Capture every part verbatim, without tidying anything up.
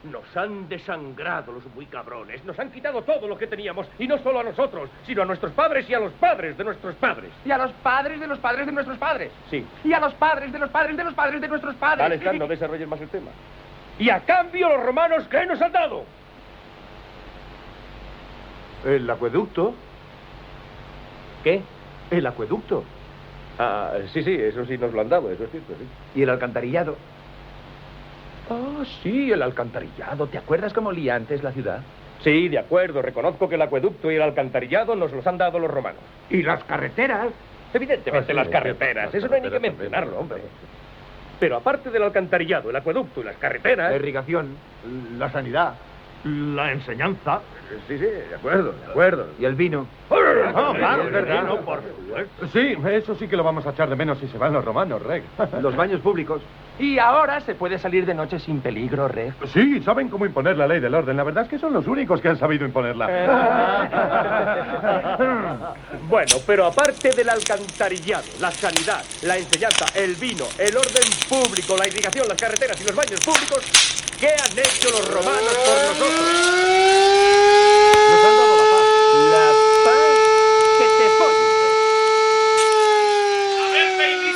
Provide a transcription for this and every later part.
Nos han desangrado los muy cabrones. Nos han quitado todo lo que teníamos. Y no solo a nosotros, sino a nuestros padres y a los padres de nuestros padres. Y a los padres de los padres de nuestros padres. Sí. Y a los padres de los padres de los padres de nuestros padres. Vale, Stan, no desarrolles más el tema. Y a cambio los romanos, ¿qué nos han dado? El acueducto. ¿Qué? El acueducto. Ah, sí, sí, eso sí nos lo han dado, eso es cierto, sí. Y el alcantarillado. Oh, sí, el alcantarillado. ¿Te acuerdas cómo olía antes la ciudad? Sí, de acuerdo. Reconozco que el acueducto y el alcantarillado nos los han dado los romanos. Y las carreteras. Evidentemente, Ah, sí, las carreteras. las Eso no hay ni que carreteras mencionarlo, también. hombre. Pero aparte del alcantarillado, el acueducto y las carreteras... La irrigación, la sanidad, la enseñanza. Sí, sí, de acuerdo, de acuerdo. Y el vino. Ah, claro, es verdad. no, por supuesto. Sí, eso sí que lo vamos a echar de menos si se van los romanos, Reg. Los baños públicos. Y ahora se puede salir de noche sin peligro, Reg. Sí, saben cómo imponer la ley del orden. La verdad es que son los únicos que han sabido imponerla. Bueno, pero aparte del alcantarillado, la sanidad, la enseñanza, el vino, el orden público, la irrigación, las carreteras y los baños públicos, ¿qué han hecho los romanos por nosotros? Nos han dado la paz. La paz que te follen. A ver, babies.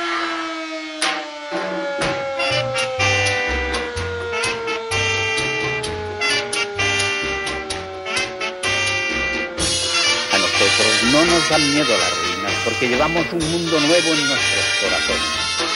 A nosotros no nos dan miedo las ruinas, porque llevamos un mundo nuevo en nuestros corazones.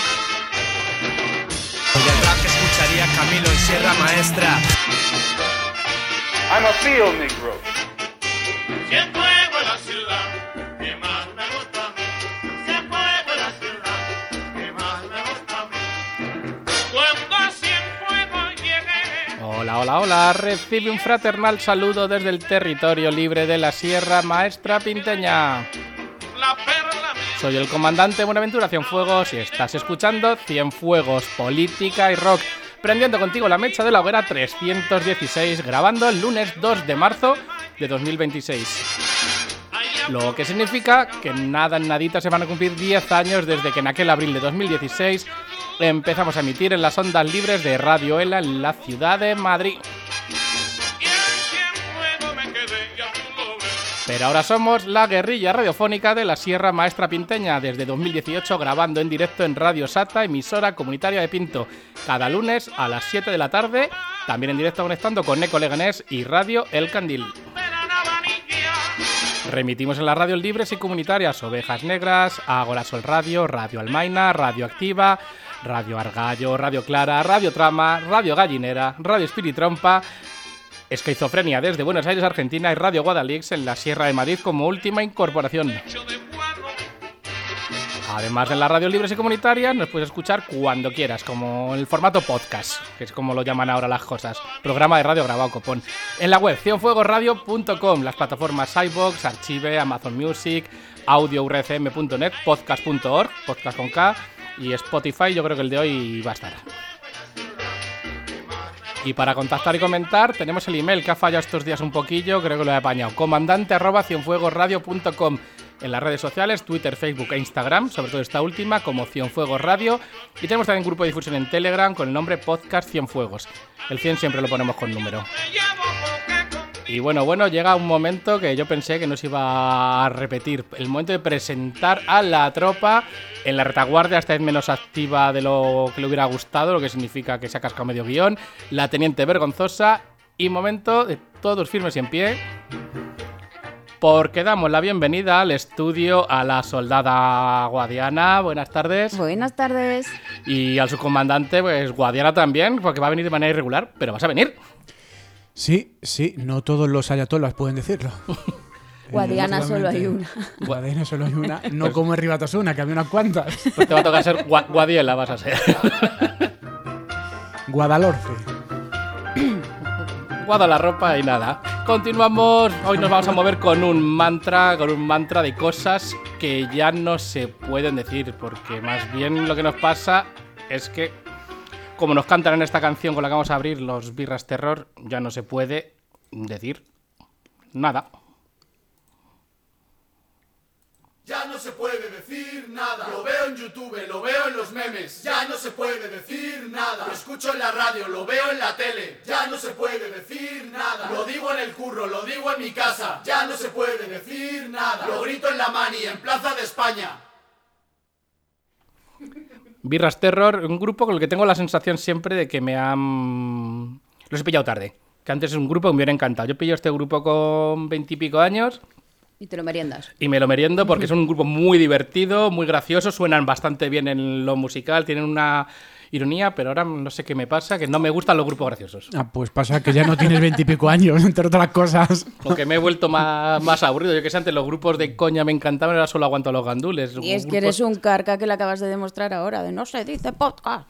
De atrás que escucharía Camilo en Sierra Maestra. I'm a field negro. Si el fuego es la ciudad que más me gusta a mí. Si el fuego es la ciudad que más me gusta a mí. Cuando Cienfuegos llegue. Hola, hola, hola. Recibe un fraternal saludo desde el territorio libre de la Sierra Maestra Pinteña. La perla mía. Soy el comandante Buenaventura Cienfuegos y estás escuchando Cienfuegos, Política y Rock, prendiendo contigo la mecha de la hoguera trescientos dieciséis, grabando el lunes dos de marzo de dos mil veintiséis. Lo que significa que nada en nadita se van a cumplir diez años desde que en aquel abril de dos mil dieciséis empezamos a emitir en las ondas libres de Radio Ela en la ciudad de Madrid. Y en Cienfuegos me quedé, ya tú lo ves. Pero ahora somos la guerrilla radiofónica de la Sierra Maestra Pinteña, desde dos mil dieciocho grabando en directo en Radio Sata, emisora comunitaria de Pinto, cada lunes a las siete de la tarde, también en directo conectando con Eco Leganés y Radio El Candil. Remitimos en las radios libres y comunitarias Ovejas Negras, Ágora Sol Radio, Radio Almaina, Radio Activa, Radio Argallo, Radio Clara, Radio Trama, Radio Gallinera, Radio Espiritrompa, Esquizofrenia desde Buenos Aires, Argentina y Radio Guadalix en la Sierra de Madrid como última incorporación. Además de las radios libres y comunitarias, nos puedes escuchar cuando quieras, como en el formato podcast, que es como lo llaman ahora las cosas. Programa de radio grabado copón. En la web cienfuegos radio punto com, las plataformas iVoox, Archive, Amazon Music, audio u r c m punto net, podcast punto org, podcast con K, y Spotify. Yo creo que el de hoy va a estar. Y para contactar y comentar, tenemos el email que ha fallado estos días un poquillo, creo que lo he apañado. comandante arroba cienfuegos radio punto com. En las redes sociales, Twitter, Facebook e Instagram, sobre todo esta última, como Cienfuegos Radio. Y tenemos también un grupo de difusión en Telegram con el nombre Podcast Cienfuegos. El cien siempre lo ponemos con número. Y bueno, bueno, llega un momento que yo pensé que no se iba a repetir. El momento de presentar a la tropa en la retaguardia, esta vez menos activa de lo que le hubiera gustado, lo que significa que se ha cascado medio guión. La teniente vergonzosa. Y momento de todos firmes y en pie, porque damos la bienvenida al estudio a la soldada Guadiana. Buenas tardes. Buenas tardes. Y al subcomandante, pues Guadiana también, porque va a venir de manera irregular, pero vas a venir. Sí, sí, no todos los ayatolas pueden decirlo. Guadiana solo hay una. Guadiana solo hay una, no como en Ribatasuna, que había unas cuantas. Pues te va a tocar ser Gua- Guadiela, vas a ser. Guadalhorce. Guada la ropa y nada. Continuamos. Hoy nos vamos a mover con un mantra, con un mantra de cosas que ya no se pueden decir, porque más bien lo que nos pasa es que, como nos cantan en esta canción con la que vamos a abrir, los Birras Terror, ya no se puede decir nada. Ya no se puede decir decir nada. Lo veo en YouTube, lo veo en los memes. Ya no se puede decir nada. Lo escucho en la radio, lo veo en la tele. Ya no se puede decir nada. Lo digo en el curro, lo digo en mi casa. Ya no se puede decir nada. Lo grito en la mani, en Plaza de España. Birras Terror, un grupo con el que tengo la sensación siempre de que me han... Los he pillado tarde. Que antes es un grupo que me hubiera encantado. Yo pillo este grupo con veintipico años. Y te lo meriendas. Y me lo meriendo porque es un grupo muy divertido, muy gracioso, suenan bastante bien en lo musical, tienen una ironía, pero ahora no sé qué me pasa, que no me gustan los grupos graciosos. Ah, pues pasa que ya no tienes veintipico años, entre otras cosas. Porque me he vuelto más, más aburrido. Yo que sé, antes los grupos de coña me encantaban, ahora solo aguanto a los gandules. Y es grupos... que eres un carca que le acabas de demostrar ahora, de no se dice podcast.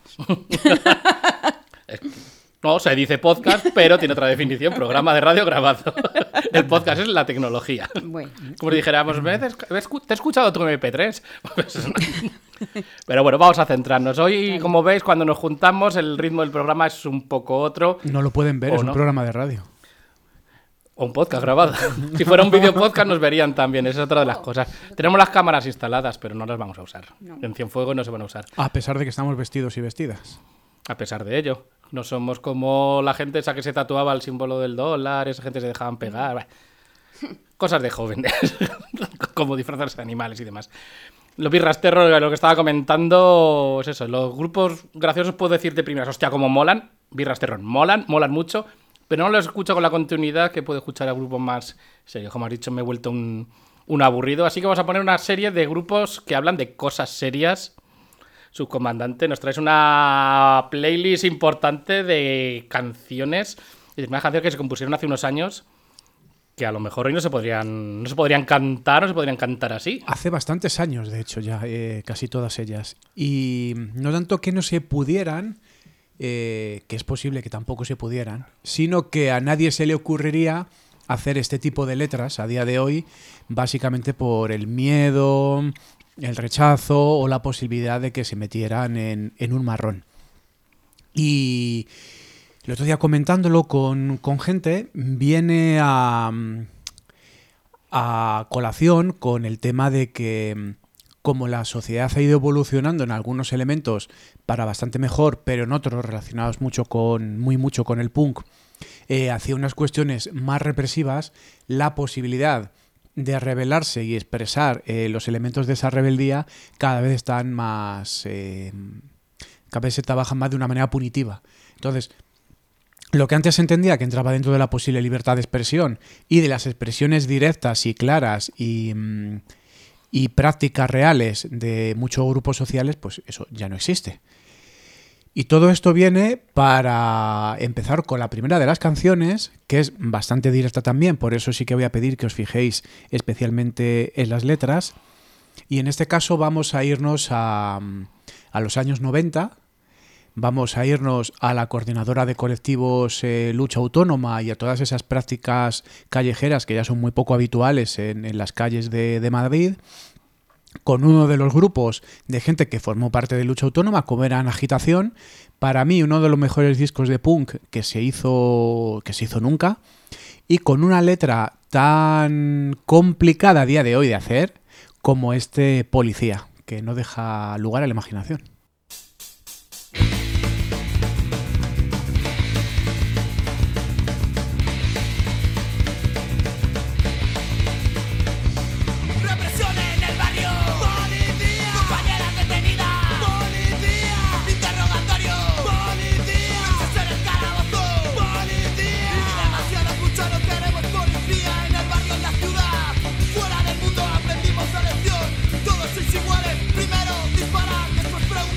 No, se dice podcast, pero tiene otra definición, programa de radio grabado. El podcast es la tecnología. Bueno. Como si dijéramos, ¿te he escuchado tu eme pe tres? Pero bueno, vamos a centrarnos. Hoy, como veis, cuando nos juntamos, el ritmo del programa es un poco otro. No lo pueden ver, es un no. programa de radio. O un podcast grabado. Si fuera un video podcast nos verían también, esa es otra de las cosas. Tenemos las cámaras instaladas, pero no las vamos a usar. No. En Cienfuegos no se van a usar. A pesar de que estamos vestidos y vestidas. A pesar de ello. No somos como la gente esa que se tatuaba el símbolo del dólar, esa gente se dejaban pegar. Cosas de jóvenes. Como disfrazarse de animales y demás. Los Birras Terror, lo que estaba comentando, es eso. Los grupos graciosos puedo decir de primeras, hostia, como molan. Birras Terror molan, molan mucho. Pero no los escucho con la continuidad que puedo escuchar a grupos más serios. Como has dicho, me he vuelto un, un aburrido. Así que vamos a poner una serie de grupos que hablan de cosas serias. Subcomandante, nos traes una playlist importante de canciones, y de canciones que se compusieron hace unos años, que a lo mejor hoy no se podrían, no se podrían cantar, no se podrían cantar así. Hace bastantes años, de hecho, ya, eh, casi todas ellas. Y no tanto que no se pudieran, eh, que es posible que tampoco se pudieran, sino que a nadie se le ocurriría hacer este tipo de letras a día de hoy, básicamente por el miedo, el rechazo o la posibilidad de que se metieran en, en un marrón. Y el otro día comentándolo con, con gente, viene a, a colación con el tema de que como la sociedad ha ido evolucionando en algunos elementos para bastante mejor, pero en otros relacionados mucho con, muy mucho con el punk, eh, hacia unas cuestiones más represivas, la posibilidad de rebelarse y expresar eh, los elementos de esa rebeldía cada vez están más... Eh, cada vez se trabajan más de una manera punitiva. Entonces, lo que antes se entendía que entraba dentro de la posible libertad de expresión y de las expresiones directas y claras y, y prácticas reales de muchos grupos sociales, pues eso ya no existe. Y todo esto viene para empezar con la primera de las canciones, que es bastante directa también, por eso sí que voy a pedir que os fijéis especialmente en las letras. Y en este caso vamos a irnos a, a los años noventa, vamos a irnos a la coordinadora de colectivos eh, Lucha Autónoma y a todas esas prácticas callejeras que ya son muy poco habituales en, en las calles de, de Madrid, con uno de los grupos de gente que formó parte de Lucha Autónoma, como era Agitación, para mí uno de los mejores discos de punk que se hizo, que se hizo nunca, y con una letra tan complicada a día de hoy de hacer como este Policía, que no deja lugar a la imaginación. Iguales, primero disparar, después preguntar.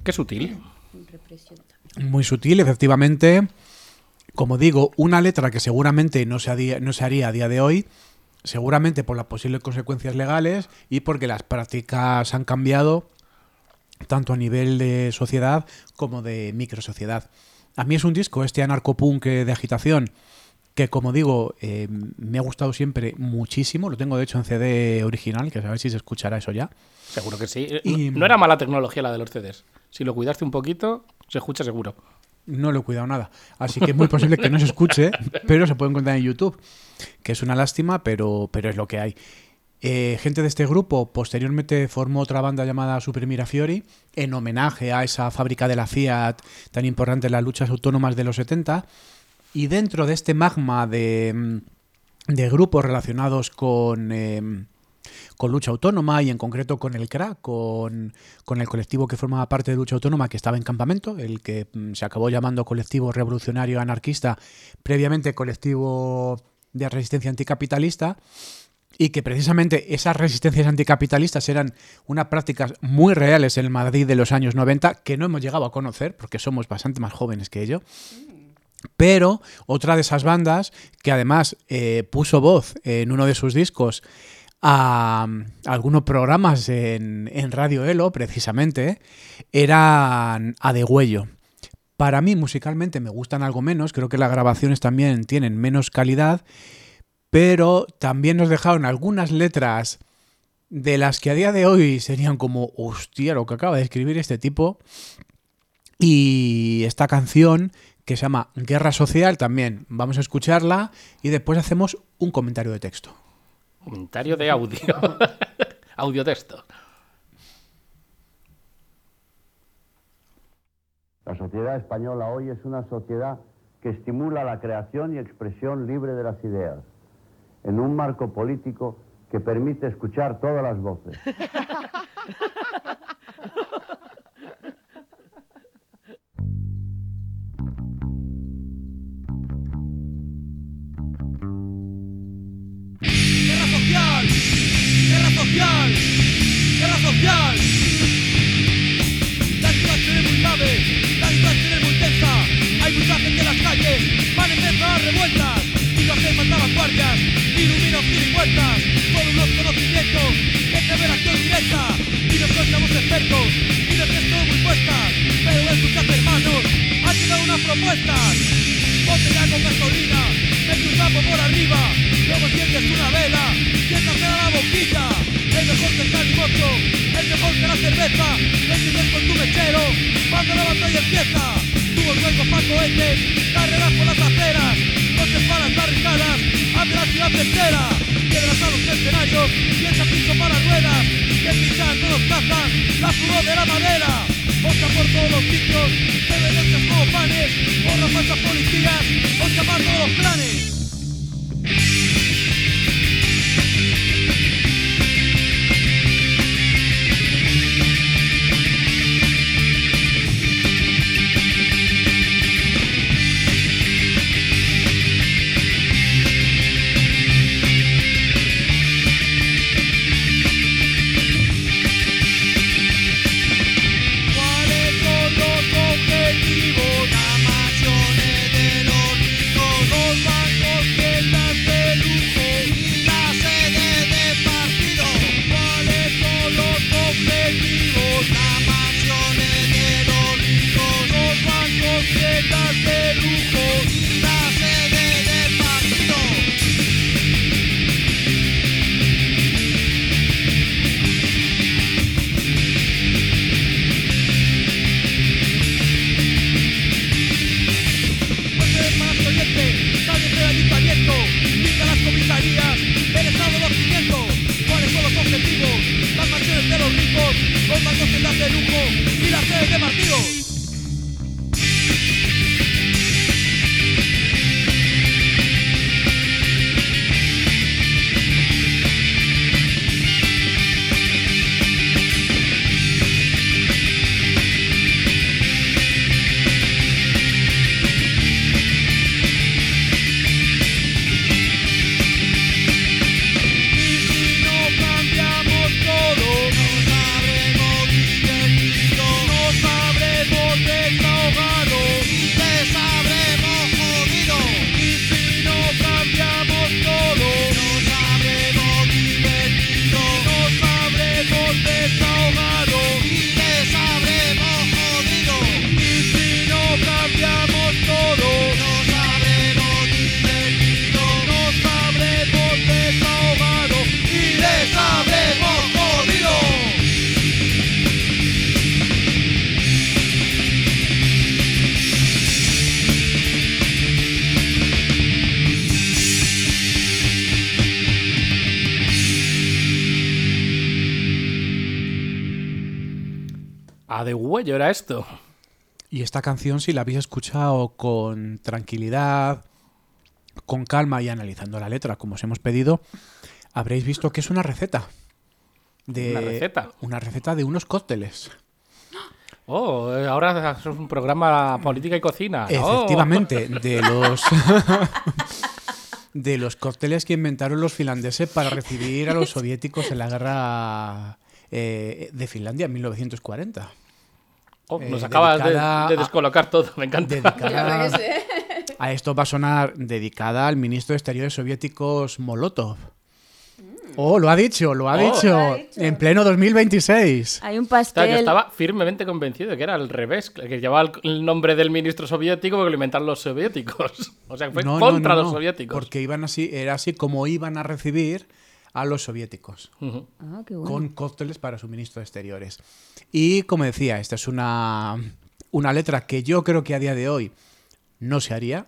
Qué sutil. Muy sutil, efectivamente. Como digo, una letra que seguramente no se, haría, no se haría a día de hoy, seguramente por las posibles consecuencias legales y porque las prácticas han cambiado tanto a nivel de sociedad como de microsociedad. A mí es un disco, este anarcopunk de agitación, que como digo, eh, me ha gustado siempre muchísimo. Lo tengo de hecho en C D original, que a ver si se escuchará eso ya. Seguro que sí. Y, no era mala tecnología la de los C Ds. Si lo cuidaste un poquito, se escucha seguro. No lo he cuidado nada. Así que es muy posible que no se escuche, pero se puede encontrar en YouTube, que es una lástima, pero, pero es lo que hay. Eh, gente de este grupo posteriormente formó otra banda llamada Super Mirafiori en homenaje a esa fábrica de la Fiat tan importante en las luchas autónomas de los setenta, y dentro de este magma de, de grupos relacionados con, eh, con lucha autónoma y en concreto con el C R A, con, con el colectivo que formaba parte de lucha autónoma que estaba en campamento, el que mm, se acabó llamando Colectivo Revolucionario Anarquista, previamente Colectivo de Resistencia Anticapitalista, y que precisamente esas resistencias anticapitalistas eran unas prácticas muy reales en el Madrid de los años noventa, que no hemos llegado a conocer porque somos bastante más jóvenes que ello. Pero otra de esas bandas que además eh, puso voz en uno de sus discos a, a algunos programas en, en Radio Elo, precisamente, eran A Degüello. Para mí musicalmente me gustan algo menos, creo que las grabaciones también tienen menos calidad, pero también nos dejaron algunas letras de las que a día de hoy serían como, hostia, lo que acaba de escribir este tipo. Y esta canción, que se llama Guerra Social, también vamos a escucharla y después hacemos un comentario de texto. Comentario de audio. Audio-texto. La sociedad española hoy es una sociedad que estimula la creación y expresión libre de las ideas, en un marco político que permite escuchar todas las voces. ¡Guerra social! ¡Guerra social! ¡Guerra social! La situación es muy grave, la situación es muy tensa. Hay mucha gente en las calles, van a empezar revueltas. Y no hace falta vanguardias, ni iluminos ni puertas, con unos conocimientos de revelación directa. Y nosotros somos expertos, y no es todo muy puestas, pero escuchad hermanos, han llegado unas propuestas. Ponte ya con gasolina, mete un sapo por arriba, luego enciendes una vela, y entonces a la boquilla. El mejor que el calimocho, el mejor que la cerveza, lo enciendes con tu mechero, cuando la batalla empieza. Tuvo luego pa' cohetes, carreras por las aceras, coches para las barricadas, abre la ciudad entera. Piedras a los escenarios, y el chapizo para las ruedas, y el pinchar no nos caza, la furor de la madera. Osca por todos los sitios, se ven como panes, por las falsas policías, osca para todos los planes. Objetivos, las mansiones de los ricos, los bancos. A degüello era esto. Y esta canción, si la habéis escuchado con tranquilidad, con calma y analizando la letra, como os hemos pedido, habréis visto que es una receta. De, ¿Una receta? Una receta de unos cócteles. Oh, ahora es un programa política y cocina. Efectivamente, oh. de los de los cócteles que inventaron los finlandeses para recibir a los soviéticos en la guerra eh, de Finlandia en mil novecientos cuarenta. Oh, nos eh, acabas de, de descolocar a, todo, me encanta. Dedicada a, a esto va a sonar dedicada al ministro de Exteriores soviéticos Molotov. Oh, lo ha dicho, lo ha, oh, dicho, lo ha dicho en pleno dos mil veintiséis. Hay un pastel. Yo estaba firmemente convencido de que era al revés, que llevaba el nombre del ministro soviético porque lo inventaron los soviéticos. O sea, que fue no, contra no, no, los no, soviéticos. Porque iban así, era así como iban a recibir a los soviéticos. Uh-huh. Ah, qué bueno. Con cócteles para su ministro de Exteriores. Y como decía, esta es una, una letra que yo creo que a día de hoy no se haría.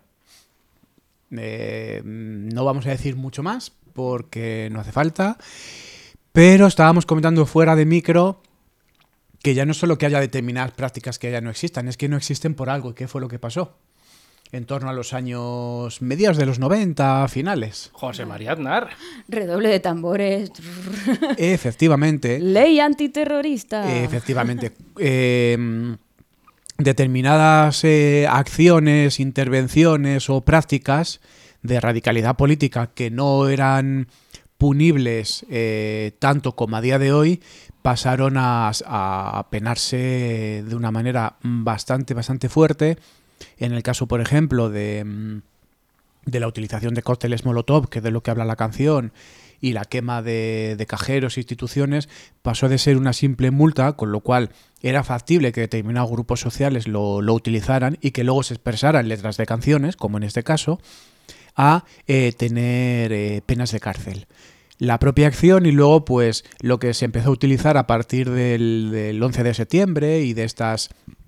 Eh, no vamos a decir mucho más porque no hace falta. Pero estábamos comentando fuera de micro que ya no solo que haya determinadas prácticas que ya no existan, es que no existen por algo. ¿Y qué fue lo que pasó? En torno a los años mediados de los noventa, finales. José María Aznar. Redoble de tambores. Efectivamente. Ley antiterrorista. Efectivamente. Eh, determinadas eh, acciones, intervenciones o prácticas de radicalidad política que no eran punibles eh, tanto como a día de hoy, pasaron a, a penarse de una manera bastante, bastante fuerte. En el caso, por ejemplo, de, de la utilización de cócteles Molotov, que es de lo que habla la canción, y la quema de, de cajeros e instituciones, pasó de ser una simple multa, con lo cual era factible que determinados grupos sociales lo, lo utilizaran y que luego se expresaran letras de canciones, como en este caso, a eh, tener eh, penas de cárcel. La propia acción y luego pues lo que se empezó a utilizar a partir del, del once de septiembre y de estas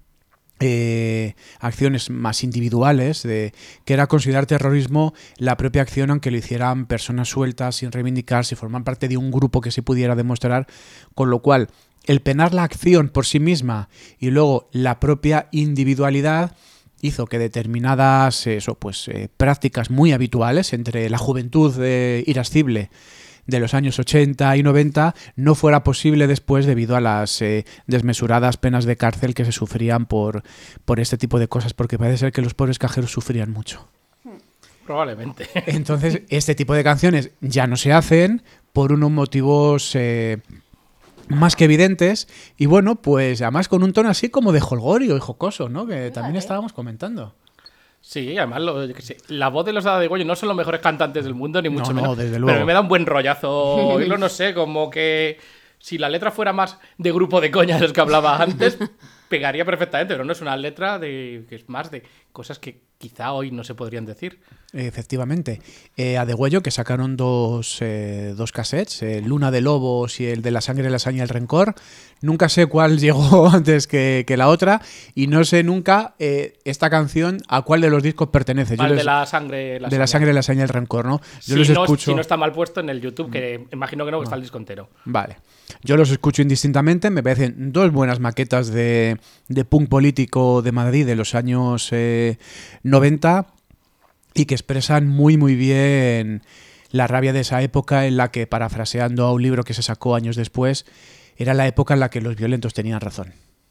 Eh, acciones más individuales, de, que era considerar terrorismo la propia acción aunque lo hicieran personas sueltas sin reivindicar, si forman parte de un grupo que se pudiera demostrar, con lo cual el penar la acción por sí misma y luego la propia individualidad hizo que determinadas eso, pues, eh, prácticas muy habituales entre la juventud eh, irascible de los años ochenta y noventa no fuera posible después debido a las eh, desmesuradas penas de cárcel que se sufrían por, por este tipo de cosas, porque parece ser que los pobres cajeros sufrían mucho. Probablemente. Entonces, este tipo de canciones ya no se hacen por unos motivos eh, más que evidentes y bueno, pues además con un tono así como de jolgorio y jocoso, ¿no? Que también estábamos comentando. Sí, además lo, yo que sé, la voz de los Dada de Goyo no son los mejores cantantes del mundo, ni mucho no, menos. No, desde luego. Pero a mí me da un buen rollazo oírlo, no sé, como que si la letra fuera más de grupo de coña de los que hablaba antes, pegaría perfectamente, pero no es una letra de que es más de cosas que quizá hoy no se podrían decir. Efectivamente. Eh, a Degüello, que sacaron dos, eh, dos cassettes, el Luna de Lobos y el de La Sangre, la Saña y el Rencor. Nunca sé cuál llegó antes que, que la otra y no sé nunca eh, esta canción a cuál de los discos pertenece. Al Yo les, de La Sangre, la De La Sangre, la Saña y el Rencor, ¿no? Yo si, los no, escucho... si no está mal puesto en el YouTube, que imagino que no, que no. Está el disco entero. Vale. Yo los escucho indistintamente, me parecen dos buenas maquetas de, de punk político de Madrid de los años eh, noventa y que expresan muy muy bien la rabia de esa época en la que, parafraseando a un libro que se sacó años después, era la época en la que los violentos tenían razón.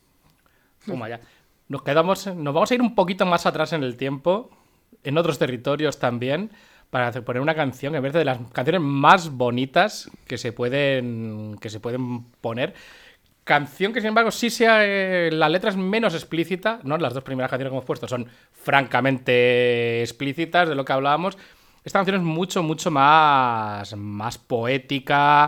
Toma ya. Nos quedamos, nos vamos a ir un poquito más atrás en el tiempo, en otros territorios también, para hacer, poner una canción que me parece de las canciones más bonitas que se pueden, que se pueden poner. Canción que, sin embargo, sí sea eh, la letra es menos explícita, ¿no? Las dos primeras canciones que hemos puesto son francamente explícitas de lo que hablábamos. Esta canción es mucho, mucho más, más poética.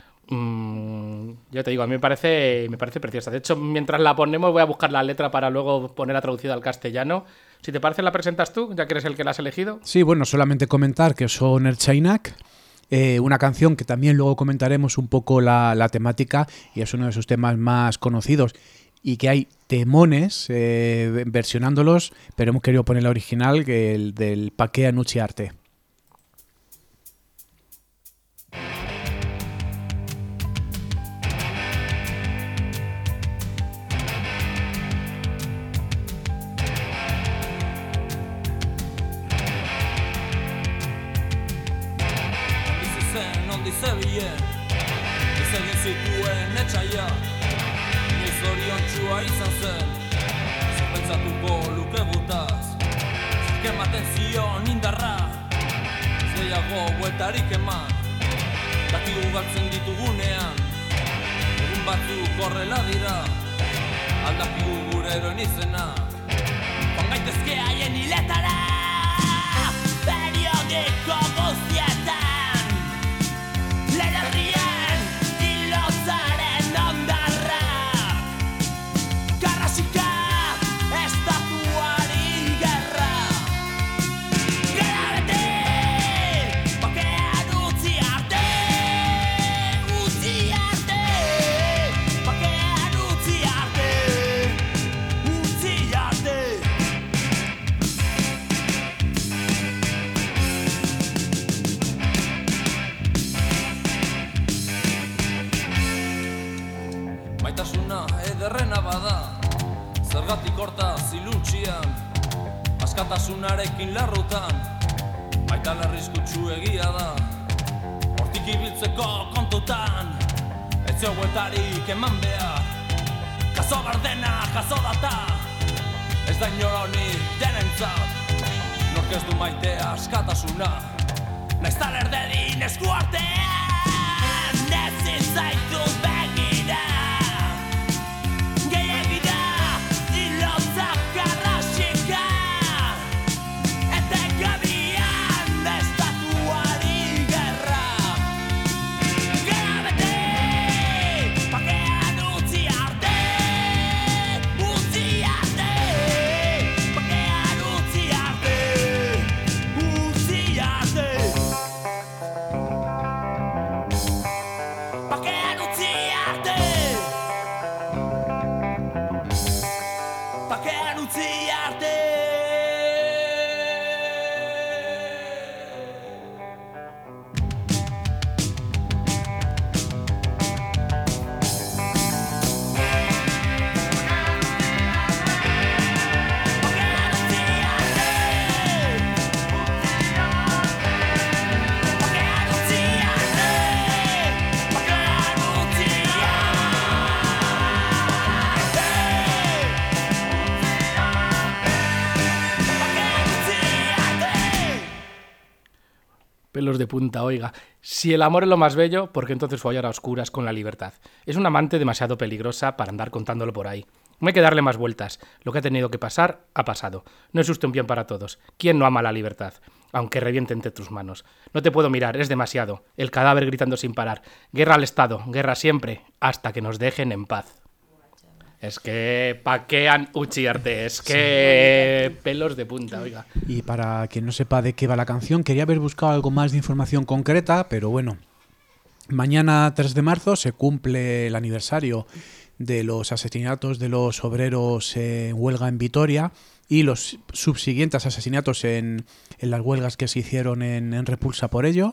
Mm, yo te digo, a mí me parece, me parece preciosa. De hecho, mientras la ponemos voy a buscar la letra para luego ponerla traducida al castellano. Si te parece, la presentas tú, ya que eres el que la has elegido. Sí, bueno, solamente comentar que son Ertzainak. Eh, una canción que también luego comentaremos un poco la, la temática y es uno de sus temas más conocidos y que hay temones eh, versionándolos, pero hemos querido poner la original, que el del Pakea Nuchi Arte. ondi zebilen izegin zituen etxaia inoiz zoriontxua izan zen zerpentsatuko luke gutaz zerk ematen zion indarra zeiago bueltarik eman dakigu galtzen ditugunean egun batzuk horrela dira aldakigu gure eroen izena joan gaitezke haien hiletara periodiko guztietan lehen herrien hilotzaren ondarra karrasika estatuari gerra gara bete bakean utzi arte utzi arte bakean utzi arte utzi arte maitasuna ederrena bada zergatik horta ziluntxian askatasunarekin larrutan baita larrizkutsu egia da hortik ibiltzeko kontutan ez zio bueltarik eman behar kaso bardena jaso data ez da inoronik denentzat nork ez du maitea askatasuna naiz taler dedin esku artean ezin zaitu begira gehiagira hilotzak karrasika etengabian estatuari gerra gara bete bakean utzi arte utzi arte bakean utzi arte utzi arte bakean utzi arte bakean utzi arte Pelos de punta, oiga. Si el amor es lo más bello, ¿por qué entonces follar a oscuras con la libertad? Es una amante demasiado peligrosa para andar contándolo por ahí. No hay que darle más vueltas. Lo que ha tenido que pasar, ha pasado. No es justo un bien para todos. ¿Quién no ama la libertad? Aunque reviente entre tus manos. No te puedo mirar, es demasiado. El cadáver gritando sin parar. Guerra al Estado, guerra siempre, hasta que nos dejen en paz. Es que paquean uchiarte, es que pelos de punta, oiga. Y para quien no sepa de qué va la canción, quería haber buscado algo más de información concreta, pero bueno, mañana tres de marzo se cumple el aniversario de los asesinatos de los obreros en huelga en Vitoria y los subsiguientes asesinatos en, en las huelgas que se hicieron en, en repulsa por ello,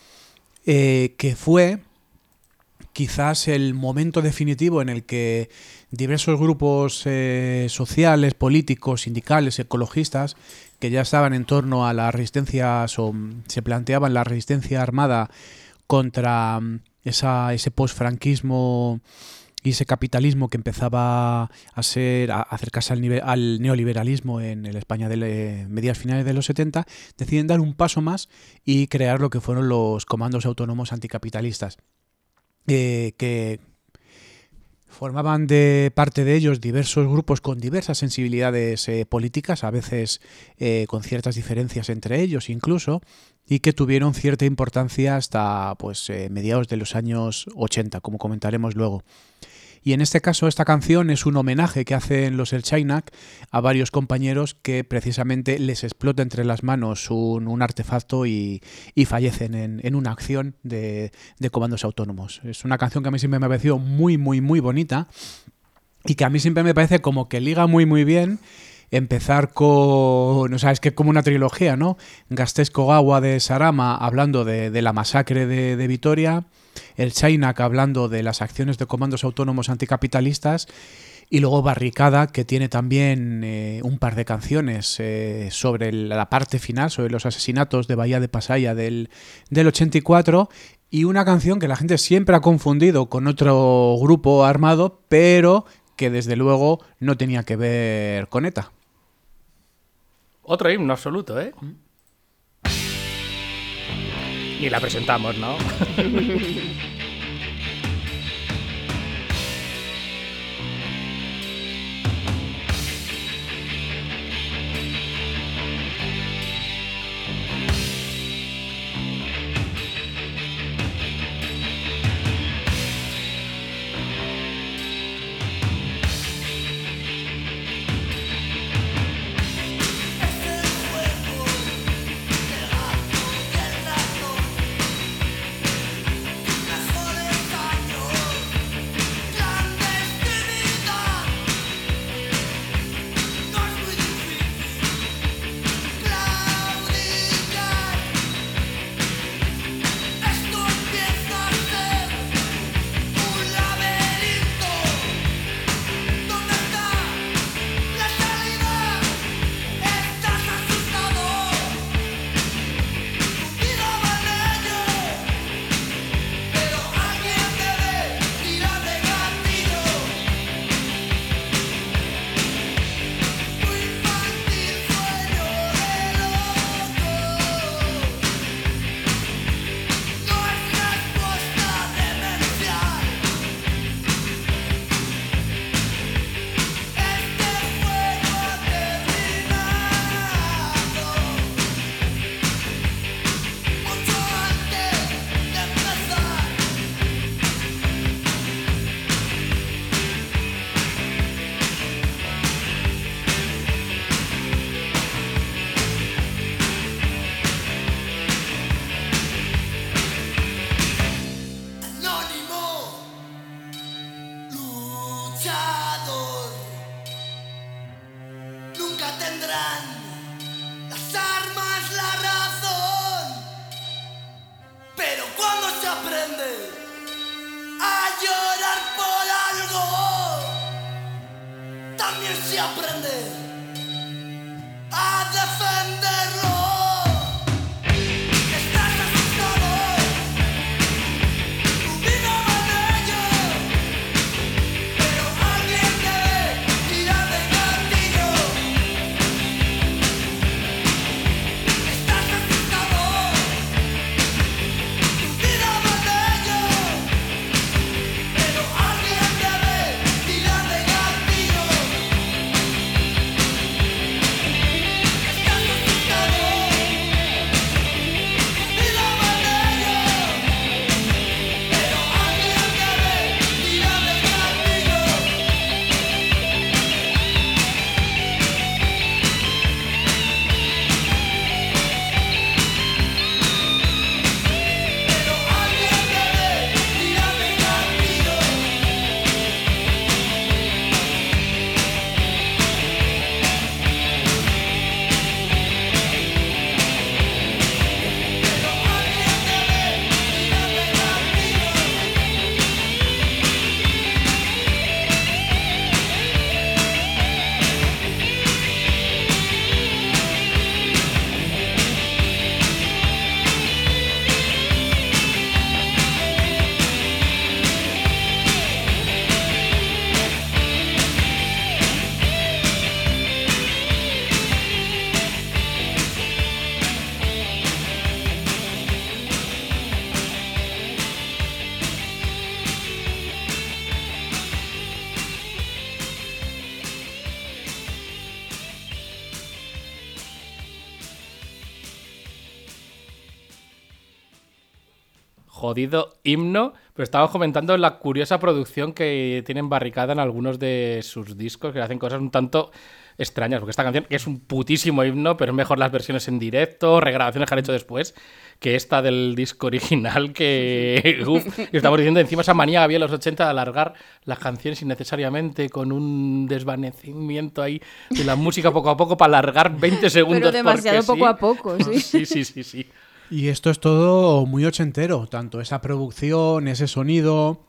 eh, que fue quizás el momento definitivo en el que diversos grupos eh, sociales, políticos, sindicales, ecologistas, que ya estaban en torno a las resistencias o se planteaban la resistencia armada contra esa, ese posfranquismo y ese capitalismo que empezaba a ser a acercarse al, nivel, al neoliberalismo en el España de mediados finales de los setenta, deciden dar un paso más y crear lo que fueron los comandos autónomos anticapitalistas. Eh, que formaban de parte de ellos diversos grupos con diversas sensibilidades eh, políticas, a veces eh, con ciertas diferencias entre ellos incluso, y que tuvieron cierta importancia hasta pues eh, mediados de los años ochenta, como comentaremos luego. Y en este caso esta canción es un homenaje que hacen los Ertzainak a varios compañeros que precisamente les explota entre las manos un, un artefacto y, y fallecen en, en una acción de, de comandos autónomos. Es una canción que a mí siempre me ha parecido muy, muy, muy bonita y que a mí siempre me parece como que liga muy, muy bien empezar con, o sea, es que como una trilogía, ¿no? Gasteiz Kogawa de Sarama hablando de, de la masacre de, de Vitoria, Ertzainak hablando de las acciones de comandos autónomos anticapitalistas y luego Barricada, que tiene también eh, un par de canciones eh, sobre la parte final, sobre los asesinatos de Bahía de Pasaya del, del ochenta y cuatro y una canción que la gente siempre ha confundido con otro grupo armado, pero que desde luego no tenía que ver con ETA. Otro himno absoluto, ¿eh? Ni la presentamos, ¿no? Jodido himno, pero estábamos comentando la curiosa producción que tienen barricada en algunos de sus discos, que hacen cosas un tanto extrañas, porque esta canción es un putísimo himno, pero es mejor las versiones en directo, regrabaciones que han hecho después, que esta del disco original, que uf, y estamos diciendo encima esa manía que había en los ochenta de alargar las canciones innecesariamente con un desvanecimiento ahí de la música poco a poco para alargar veinte segundos. Pero demasiado poco sí. a poco, sí. Sí, sí, sí, sí. Y esto es todo muy ochentero, tanto esa producción, ese sonido,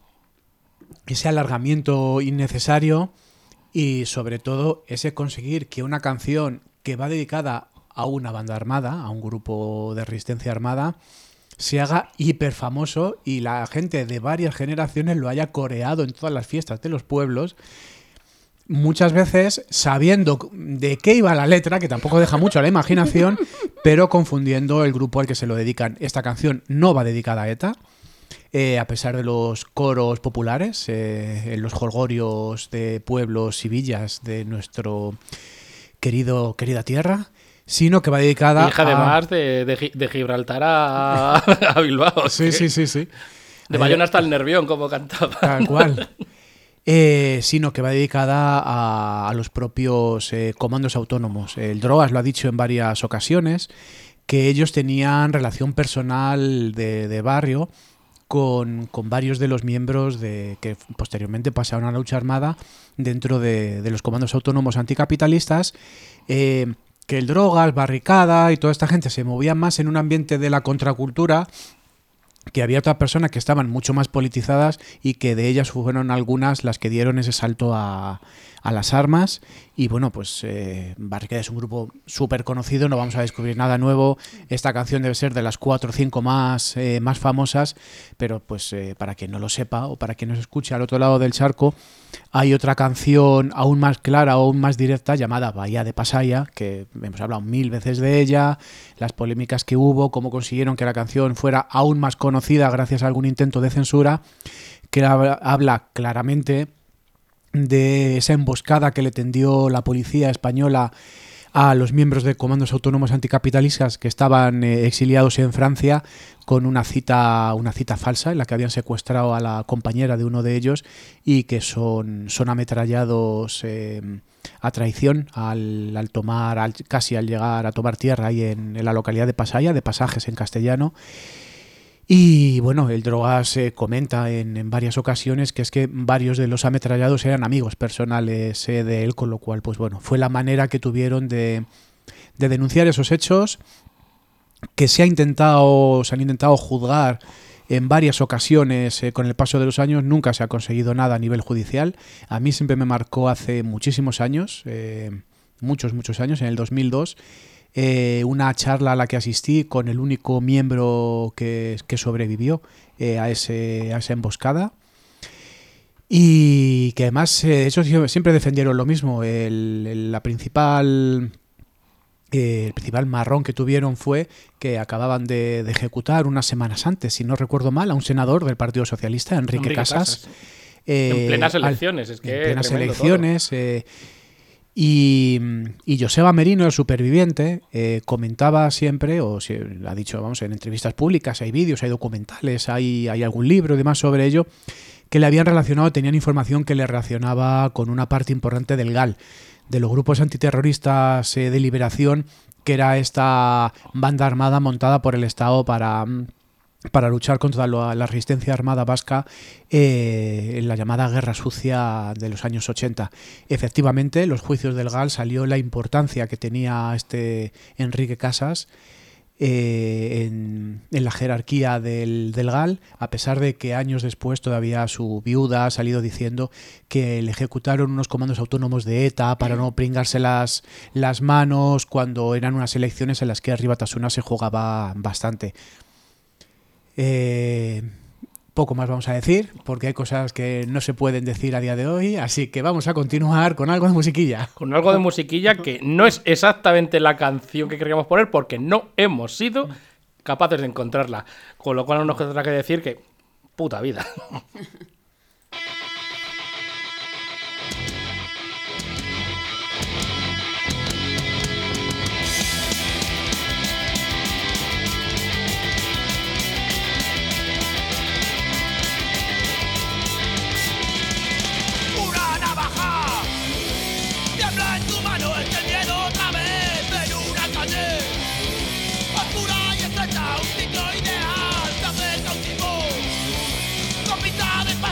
ese alargamiento innecesario y sobre todo ese conseguir que una canción que va dedicada a una banda armada, a un grupo de resistencia armada, se haga hiper famoso y la gente de varias generaciones lo haya coreado en todas las fiestas de los pueblos, muchas veces sabiendo de qué iba la letra, que tampoco deja mucho a la imaginación, pero confundiendo el grupo al que se lo dedican. Esta canción no va dedicada a ETA, eh, a pesar de los coros populares, eh, en los jolgorios de pueblos y villas de nuestro querido querida tierra, sino que va dedicada hija a... además de, de, de Gibraltar a, a Bilbao. Sí, sí, sí, sí. De Bayona hasta el Nervión, como cantaba. Tal cual. Eh, sino que va dedicada a, a los propios eh, comandos autónomos. El Drogas lo ha dicho en varias ocasiones, que ellos tenían relación personal de, de barrio con, con varios de los miembros de que posteriormente pasaron a la lucha armada dentro de, de los comandos autónomos anticapitalistas, eh, que el Drogas, Barricada y toda esta gente se movían más en un ambiente de la contracultura, que había otras personas que estaban mucho más politizadas y que de ellas fueron algunas las que dieron ese salto a, a las armas. Y bueno, pues eh, Barricada es un grupo súper conocido, no vamos a descubrir nada nuevo. Esta canción debe ser de las cuatro o cinco más, eh, más famosas, pero pues eh, para quien no lo sepa o para quien nos escuche al otro lado del charco, hay otra canción aún más clara, aún más directa, llamada Bahía de Pasaia, que hemos hablado mil veces de ella, las polémicas que hubo, cómo consiguieron que la canción fuera aún más conocida gracias a algún intento de censura, que habla, habla claramente de esa emboscada que le tendió la policía española a los miembros de comandos autónomos anticapitalistas que estaban eh, exiliados en Francia, con una cita una cita falsa en la que habían secuestrado a la compañera de uno de ellos y que son, son ametrallados eh, a traición al, al tomar al, casi al llegar a tomar tierra ahí en, en la localidad de Pasaia, de Pasajes en castellano. Y bueno, el Drogas eh, comenta en, en varias ocasiones que es que varios de los ametrallados eran amigos personales eh, de él, con lo cual, pues bueno, fue la manera que tuvieron de, de denunciar esos hechos, que se ha intentado, se han intentado juzgar en varias ocasiones eh, con el paso de los años. Nunca se ha conseguido nada a nivel judicial. A mí siempre me marcó hace muchísimos años, eh, muchos, muchos años, en el dos mil dos, Eh, una charla a la que asistí con el único miembro que, que sobrevivió eh, a, ese, a esa emboscada, y que además eh, ellos siempre defendieron lo mismo. El, el, la principal eh, el principal marrón que tuvieron fue que acababan de, de ejecutar unas semanas antes, si no recuerdo mal, a un senador del Partido Socialista, Enrique, Enrique Casas, Casas. Eh, en plenas elecciones al, es que en plenas elecciones eh, Y, y Joseba Merino, el superviviente, eh, comentaba siempre, o si, ha dicho, vamos, en entrevistas públicas, hay vídeos, hay documentales, hay, hay algún libro y demás sobre ello, que le habían relacionado, tenían información que le relacionaba con una parte importante del G A L, de los grupos antiterroristas eh, de liberación, que era esta banda armada montada por el Estado para... para luchar contra la resistencia armada vasca eh, en la llamada Guerra Sucia de los años ochenta. Efectivamente, los juicios del G A L salió la importancia que tenía este Enrique Casas eh, en, en la jerarquía del, del G A L, a pesar de que años después todavía su viuda ha salido diciendo que le ejecutaron unos comandos autónomos de ETA para no pringarse las, las manos cuando eran unas elecciones en las que arriba Batasuna se jugaba bastante. Eh, poco más vamos a decir, porque hay cosas que no se pueden decir a día de hoy, así que vamos a continuar con algo de musiquilla. Con algo de musiquilla que no es exactamente la canción que queríamos poner, porque no hemos sido capaces de encontrarla, con lo cual no nos quedará que decir que puta vida. Oscura y estrecha, un ciclo ideal se hace cautivo, con pinta de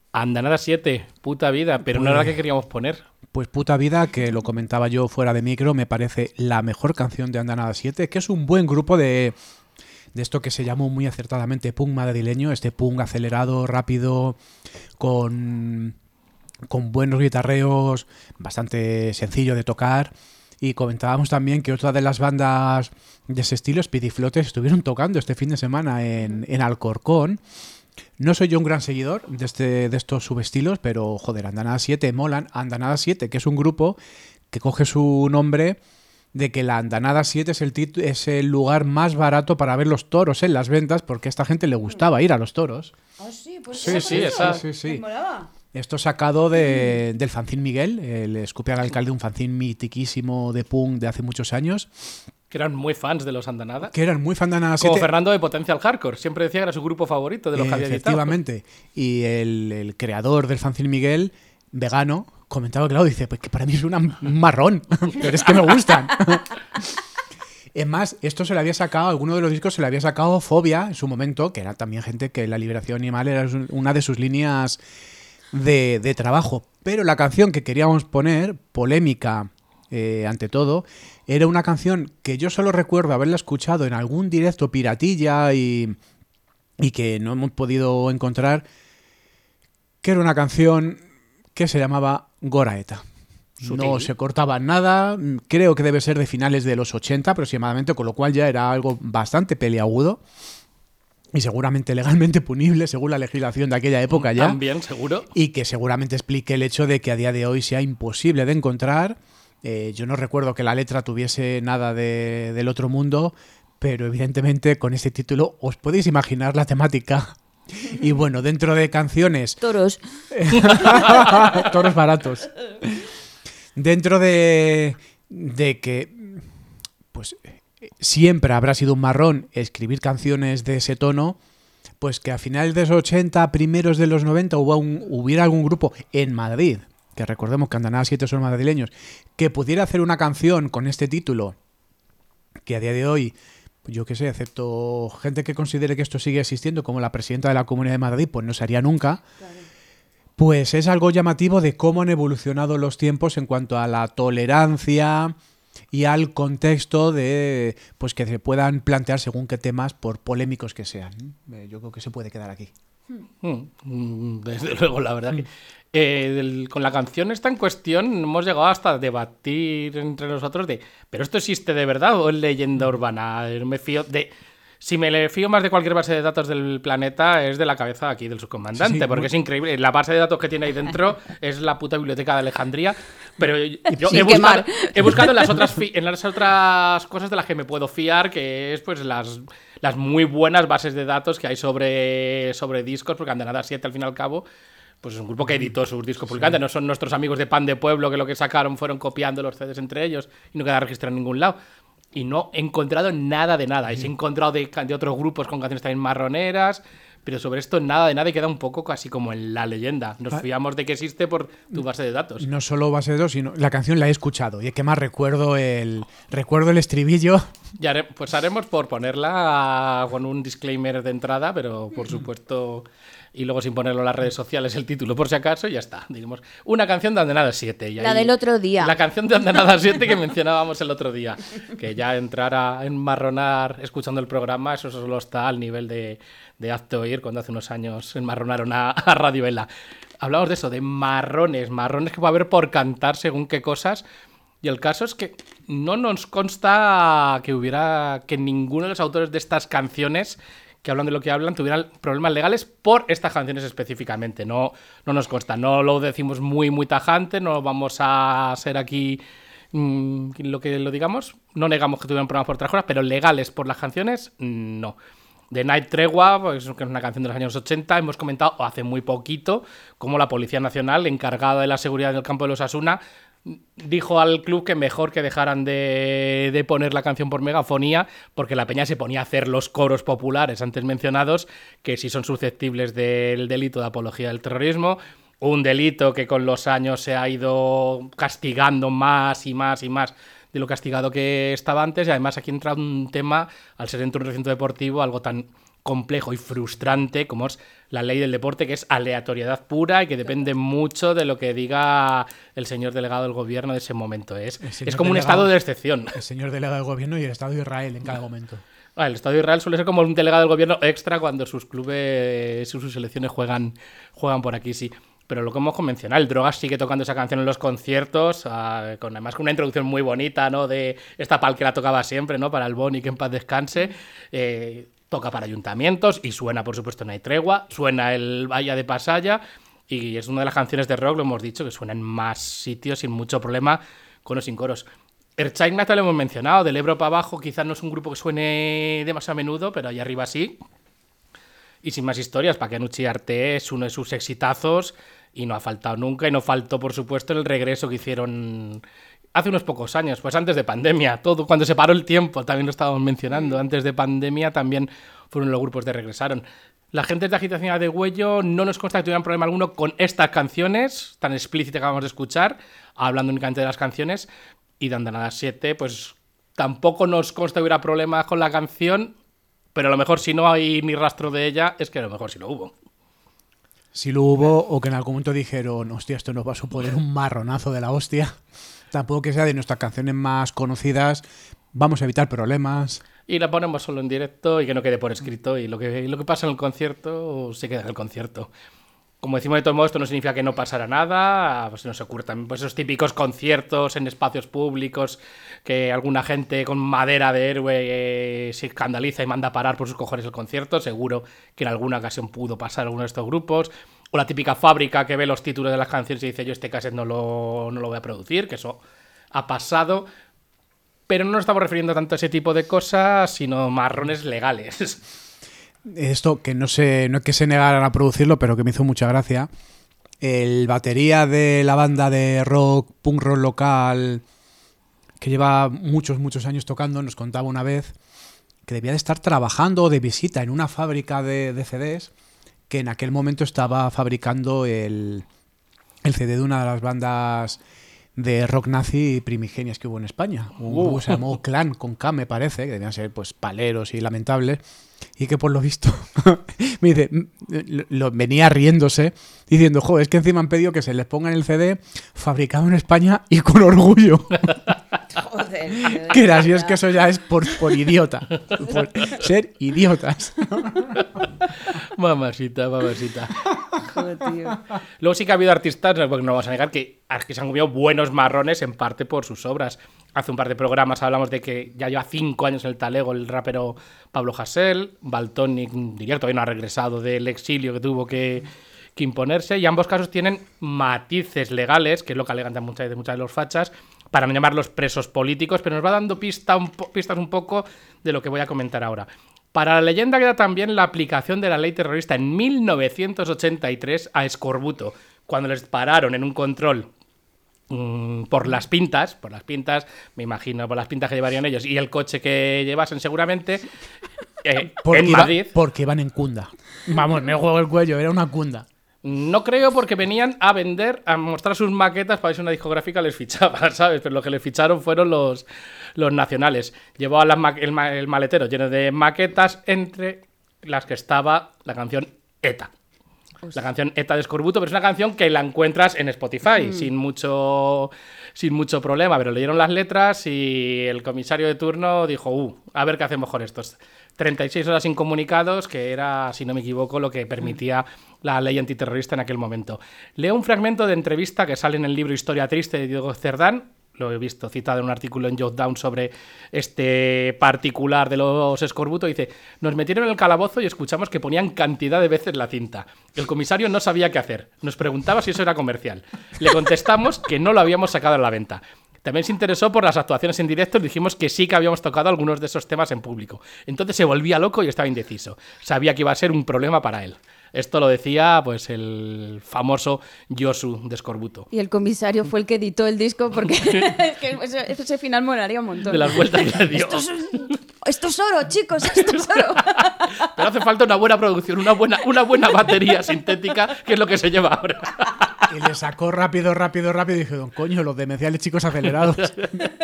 Andanada siete, puta vida, pero Pues- no era la que queríamos poner. Pues Puta Vida, que lo comentaba yo fuera de micro, me parece la mejor canción de Andanada siete, que es un buen grupo de, de esto que se llamó muy acertadamente punk madrileño, este punk acelerado, rápido, con, con buenos guitarreos, bastante sencillo de tocar. Y comentábamos también que otra de las bandas de ese estilo, Spidiflotes, estuvieron tocando este fin de semana en, en Alcorcón. No soy yo un gran seguidor de, este, de estos subestilos, pero joder, Andanada siete molan. Andanada siete, que es un grupo que coge su nombre de que la Andanada siete es el, tit- es el lugar más barato para ver los toros en las ventas, porque a esta gente le gustaba ir a los toros. Ah, sí, pues Sí, era sí, por esa- eso. sí, sí. Me molaba. Esto sacado de, del fanzín Miguel, el escupe al alcalde, un fanzín mitiquísimo de punk de hace muchos años, Que eran muy fans de los Andanada. que eran muy fan de Andanada Como siete. Fernando de Potencial Hardcore. Siempre decía que era su grupo favorito de los que había editado. Efectivamente. Y el, el creador del fanzine Miguel, vegano, comentaba, claro, dice, pues que para mí es una marrón, pero es que me gustan. Es más, esto se le había sacado, alguno de los discos se le había sacado Fobia en su momento, que era también gente que la liberación animal era una de sus líneas de, de trabajo. Pero la canción que queríamos poner, polémica eh, ante todo, era una canción que yo solo recuerdo haberla escuchado en algún directo piratilla y, y que no hemos podido encontrar, que era una canción que se llamaba Goraeta. No Sutil. se cortaba nada, creo que debe ser de finales de los ochenta aproximadamente, con lo cual ya era algo bastante peliagudo y seguramente legalmente punible según la legislación de aquella época ya. También, seguro. Y que seguramente explique el hecho de que a día de hoy sea imposible de encontrar. Eh, yo no recuerdo que la letra tuviese nada de, del otro mundo, pero evidentemente con este título os podéis imaginar la temática. Y bueno, dentro de canciones... Toros. Toros baratos. Dentro de, de que pues siempre habrá sido un marrón escribir canciones de ese tono, pues que a finales de los ochenta, primeros de los noventa hubo un, hubiera algún grupo en Madrid, que recordemos que Andanada siete son madrileños, que pudiera hacer una canción con este título, que a día de hoy, yo qué sé, excepto gente que considere que esto sigue existiendo, como la presidenta de la Comunidad de Madrid, pues no se haría nunca. Pues es algo llamativo de cómo han evolucionado los tiempos en cuanto a la tolerancia y al contexto de pues que se puedan plantear según qué temas, por polémicos que sean. Eh, Yo creo que se puede quedar aquí. Mm, mm, Desde luego, la verdad que... eh, del- con la canción esta en cuestión hemos llegado hasta a debatir entre nosotros de ¿pero esto existe de verdad o es leyenda urbana? Me fío de... Si me le fío más de cualquier base de datos del planeta es de la cabeza aquí del subcomandante, Sí, sí, porque muy- es increíble. La base de datos que tiene ahí dentro es la puta biblioteca de Alejandría, pero yo Sin he buscado, quemar. he buscado en las otras fi- en las otras cosas de las que me puedo fiar, que es pues las, las muy buenas bases de datos que hay sobre, sobre discos, porque Andanada siete al fin y al cabo pues es un grupo que editó sus discos publicantes, no son nuestros amigos de Pan de Pueblo que lo que sacaron fueron copiando los C Ds entre ellos y no queda registrado en ningún lado. Y no he encontrado nada de nada. Y sí he encontrado de, de otros grupos con canciones también marroneras, pero sobre esto nada de nada y queda un poco casi como en la leyenda. Nos Ah. fiamos de que existe por tu base de datos. No solo base de datos, sino la canción la he escuchado. Y es que más recuerdo el recuerdo el estribillo. Y haré- pues haremos por ponerla con un disclaimer de entrada, pero por supuesto, y luego sin ponerlo en las redes sociales el título por si acaso, y ya está. Digamos, una canción de Andanada siete. Y La ahí- del otro día. La canción de Andanada siete que mencionábamos el otro día. Que ya entrar a enmarronar escuchando el programa, eso solo está al nivel de, de Hazte Oír, cuando hace unos años enmarronaron a, a Radio Vela. Hablamos de eso, de marrones, marrones que va a haber por cantar según qué cosas. Y el caso es que no nos consta que hubiera que ninguno de los autores de estas canciones que hablan de lo que hablan tuvieran problemas legales por estas canciones específicamente. No, no nos consta, no lo decimos muy, muy tajante, no vamos a ser aquí mmm, lo que lo digamos, no negamos que tuvieran problemas por otras cosas, pero legales por las canciones, no. The Night Tregua, pues, que es una canción de los años ochenta, hemos comentado hace muy poquito cómo la Policía Nacional, encargada de la seguridad del campo de los Asuna, dijo al club que mejor que dejaran de, de poner la canción por megafonía, porque la peña se ponía a hacer los coros populares antes mencionados, que sí son susceptibles del delito de apología del terrorismo, un delito que con los años se ha ido castigando más y más y más de lo castigado que estaba antes, y además aquí entra un tema, al ser dentro de un recinto deportivo, algo tan complejo y frustrante como es la ley del deporte, que es aleatoriedad pura y que depende mucho de lo que diga el señor delegado del gobierno de ese momento. Es, es como un delegado, estado de excepción. El señor delegado del gobierno y el Estado de Israel en cada momento. Ah, el Estado de Israel suele ser como un delegado del gobierno extra cuando sus clubes, sus selecciones juegan, juegan por aquí, sí. Pero lo que hemos convencionado, el Drogas sigue tocando esa canción en los conciertos, uh, con además con una introducción muy bonita, ¿no? De esta pal que la tocaba siempre, ¿no? Para el Boni, que en paz descanse. Eh, toca para ayuntamientos y suena, por supuesto, No hay tregua. Suena el Vaya de Pasaya y es una de las canciones de rock, lo hemos dicho, que suena en más sitios sin mucho problema, con o sin coros. Ertzaintza lo hemos mencionado, del Ebro para abajo quizás no es un grupo que suene demasiado a menudo, pero allá arriba sí. Y sin más historias, Paquianuchi Arte es uno de sus exitazos y no ha faltado nunca, y no faltó, por supuesto, el regreso que hicieron hace unos pocos años, pues antes de pandemia, todo cuando se paró el tiempo, también lo estábamos mencionando, antes de pandemia también fueron los grupos que regresaron. La gente de Agitación de Huello no nos consta que tuvieran problema alguno con estas canciones tan explícitas que acabamos de escuchar, hablando únicamente de las canciones, y de Andanada siete, pues tampoco nos consta que hubiera problemas con la canción, pero a lo mejor si no hay ni rastro de ella, es que a lo mejor sí lo hubo. Si lo hubo, o que en algún momento dijeron, hostia, esto nos va a suponer un marronazo de la hostia. Tampoco que sea de nuestras canciones más conocidas, vamos a evitar problemas. Y la ponemos solo en directo y que no quede por escrito, y lo que, lo que pasa en el concierto se queda en el concierto. Como decimos, de todos modos, esto no significa que no pasara nada, pues se nos ocurre también pues esos típicos conciertos en espacios públicos que alguna gente con madera de héroe eh, se escandaliza y manda a parar por sus cojones el concierto. Seguro que en alguna ocasión pudo pasar alguno de estos grupos. O la típica fábrica que ve los títulos de las canciones y dice, yo este cassette no lo, no lo voy a producir, que eso ha pasado. Pero no nos estamos refiriendo tanto a ese tipo de cosas, sino marrones legales. Esto que no sé, no es que se negaran a producirlo, pero que me hizo mucha gracia. El batería de la banda de rock, punk rock local, que lleva muchos, muchos años tocando, nos contaba una vez que debía de estar trabajando de visita en una fábrica de, de C Ds, que en aquel momento estaba fabricando el, el C D de una de las bandas de rock nazi primigenias que hubo en España. Un Uh. grupo que se llamó Clan, con K me parece, que debían ser pues paleros y lamentables, y que por lo visto me dice, lo, lo- venía riéndose, diciendo, joder, es que encima han pedido que se les ponga en el C D fabricado en España y con orgullo. Joder, tío, Que era así, es que eso ya es por, por idiota, por ser idiotas. Mamacita, mamacita. joder, tío. Luego sí que ha habido artistas, porque no vamos a negar, que, que se han comido buenos marrones en parte por sus obras. Hace un par de programas hablamos de que ya lleva cinco años en el talego el rapero Pablo Hasél. Valtonyc, diría que todavía no ha regresado del exilio que tuvo que, que imponerse. Y ambos casos tienen matices legales, que es lo que alegan muchas veces muchas de los fachas, para no llamarlos presos políticos, pero nos va dando pista un po- pistas un poco de lo que voy a comentar ahora. Para la leyenda queda también la aplicación de la ley terrorista en mil novecientos ochenta y tres a Escorbuto, cuando les pararon en un control mm, por las pintas, por las pintas, me imagino, por las pintas que llevarían ellos y el coche que llevasen seguramente, eh, Porque, en iba- Madrid. porque iban en cunda. Vamos, me juego el cuello, era una cunda. No creo, porque venían a vender, a mostrar sus maquetas para ver si una discográfica les fichaba, ¿sabes? Pero lo que les ficharon fueron los, los nacionales. Llevaban las ma- el, ma- el maletero lleno de maquetas, entre las que estaba la canción ETA. La canción ETA de Escorbuto, pero es una canción que la encuentras en Spotify, Mm. sin mucho sin mucho problema. Pero leyeron las letras y el comisario de turno dijo, uh, a ver qué hacemos con estos. treinta y seis horas incomunicados, que era, si no me equivoco, lo que permitía la ley antiterrorista en aquel momento. Leo un fragmento de entrevista que sale en el libro Historia Triste de Diego Cerdán. Lo he visto citado en un artículo en Jotdown sobre este particular de los Escorbuto. Dice, nos metieron en el calabozo y escuchamos que ponían cantidad de veces la cinta. El comisario no sabía qué hacer. Nos preguntaba si eso era comercial. Le contestamos que no lo habíamos sacado a la venta. También se interesó por las actuaciones en directo y dijimos que sí que habíamos tocado algunos de esos temas en público. Entonces se volvía loco y estaba indeciso. Sabía que iba a ser un problema para él. Esto lo decía pues el famoso Josu de Escorbuto. Y el comisario fue el que editó el disco porque es que ese, ese final molaría un montón. De las vueltas que le dio. Esto es, esto es oro, chicos, esto es oro. Pero hace falta una buena producción, una buena, una buena batería sintética, que es lo que se lleva ahora. Y le sacó rápido, rápido, rápido y dijeron, coño, los demenciales chicos acelerados.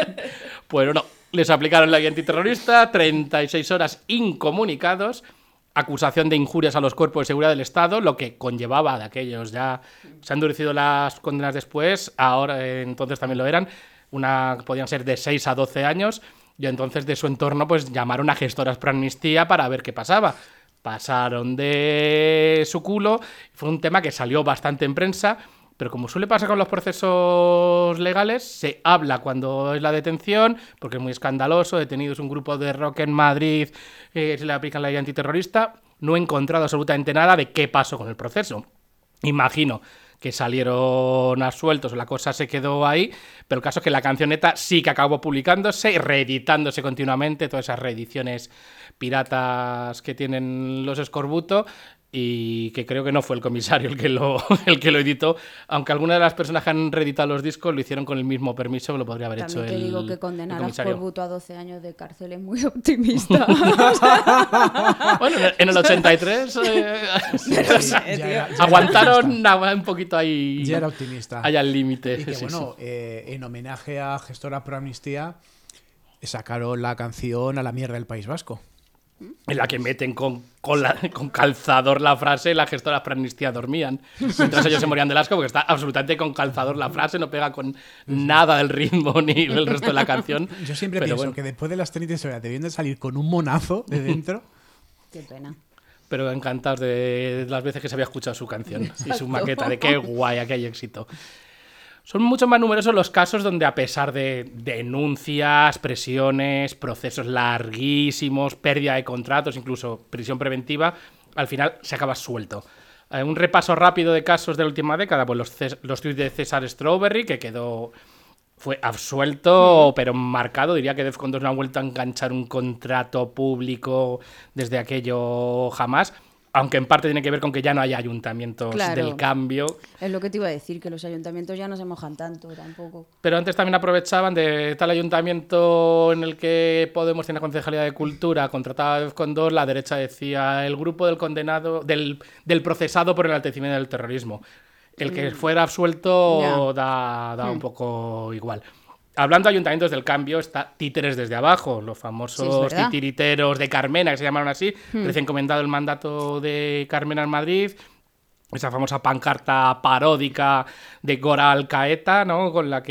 Pues no, les aplicaron la ley antiterrorista, treinta y seis horas incomunicados, acusación de injurias a los cuerpos de seguridad del Estado, lo que conllevaba de aquellos. Ya se han endurecido las condenas después, ahora eh, entonces también lo eran, una podían ser de seis a doce años, y entonces de su entorno pues llamaron a gestoras pro amnistía para ver qué pasaba. Pasaron de su culo, fue un tema que salió bastante en prensa, pero como suele pasar con los procesos legales, se habla cuando es la detención, porque es muy escandaloso, detenidos un grupo de rock en Madrid, eh, se le aplican la ley antiterrorista. No he encontrado absolutamente nada de qué pasó con el proceso. Imagino que salieron absueltos, la cosa se quedó ahí, pero el caso es que la cancioneta sí que acabó publicándose y reeditándose continuamente, todas esas reediciones piratas que tienen los Escorbuto, y que creo que no fue el comisario el que lo el que lo editó, aunque algunas de las personas que han reeditado los discos lo hicieron con el mismo permiso que lo podría haber También hecho te el digo que condenar a comisario. Escorbuto a doce años de cárcel es muy optimista. Bueno, en el ochenta y tres eh, Pero sí, ya era- ya aguantaron nada, un poquito ahí. Ya era optimista. Allá al límite. Y que sí, bueno, sí. eh, en homenaje a Gestora Pro Amnistía, sacaron la canción A la mierda del País Vasco. En la que meten con, con, la- con calzador la frase, las gestoras pro amnistía dormían. Mientras ellos se morían del asco, porque está absolutamente con calzador la frase, no pega con nada del ritmo ni el resto de la canción. Yo siempre Pero pienso bueno. que después de las treinta horas debiendo de salir con un monazo de dentro. Qué pena. Pero encantados de las veces que se había escuchado su canción y su maqueta, de qué guay, aquí hay éxito. Son mucho más numerosos los casos donde, a pesar de denuncias, presiones, procesos larguísimos, pérdida de contratos, incluso prisión preventiva, al final se acaba suelto. Eh, un repaso rápido de casos de la última década, pues los, ces- los tuits de César Strawberry, que quedó... Fue absuelto, pero marcado. Diría que Defcon dos no ha vuelto a enganchar un contrato público desde aquello jamás. Aunque en parte tiene que ver con que ya no hay ayuntamientos Claro. del cambio. Es lo que te iba a decir, que los ayuntamientos ya no se mojan tanto tampoco. Pero antes también aprovechaban de tal ayuntamiento en el que Podemos tiene concejalía de cultura, contrataba a Defcon dos, la derecha decía el grupo del condenado, del, del procesado por el enaltecimiento del terrorismo. El que Mm. fuera absuelto Ya. da, da Mm. un poco igual. Hablando de ayuntamientos del cambio, está Títeres desde abajo, los Sí, famosos es verdad. titiriteros de Carmena, que se llamaron así, Mm. recién encomendado el mandato de Carmena en Madrid. Esa famosa pancarta paródica de Gora Alcaeta, ¿no? Con la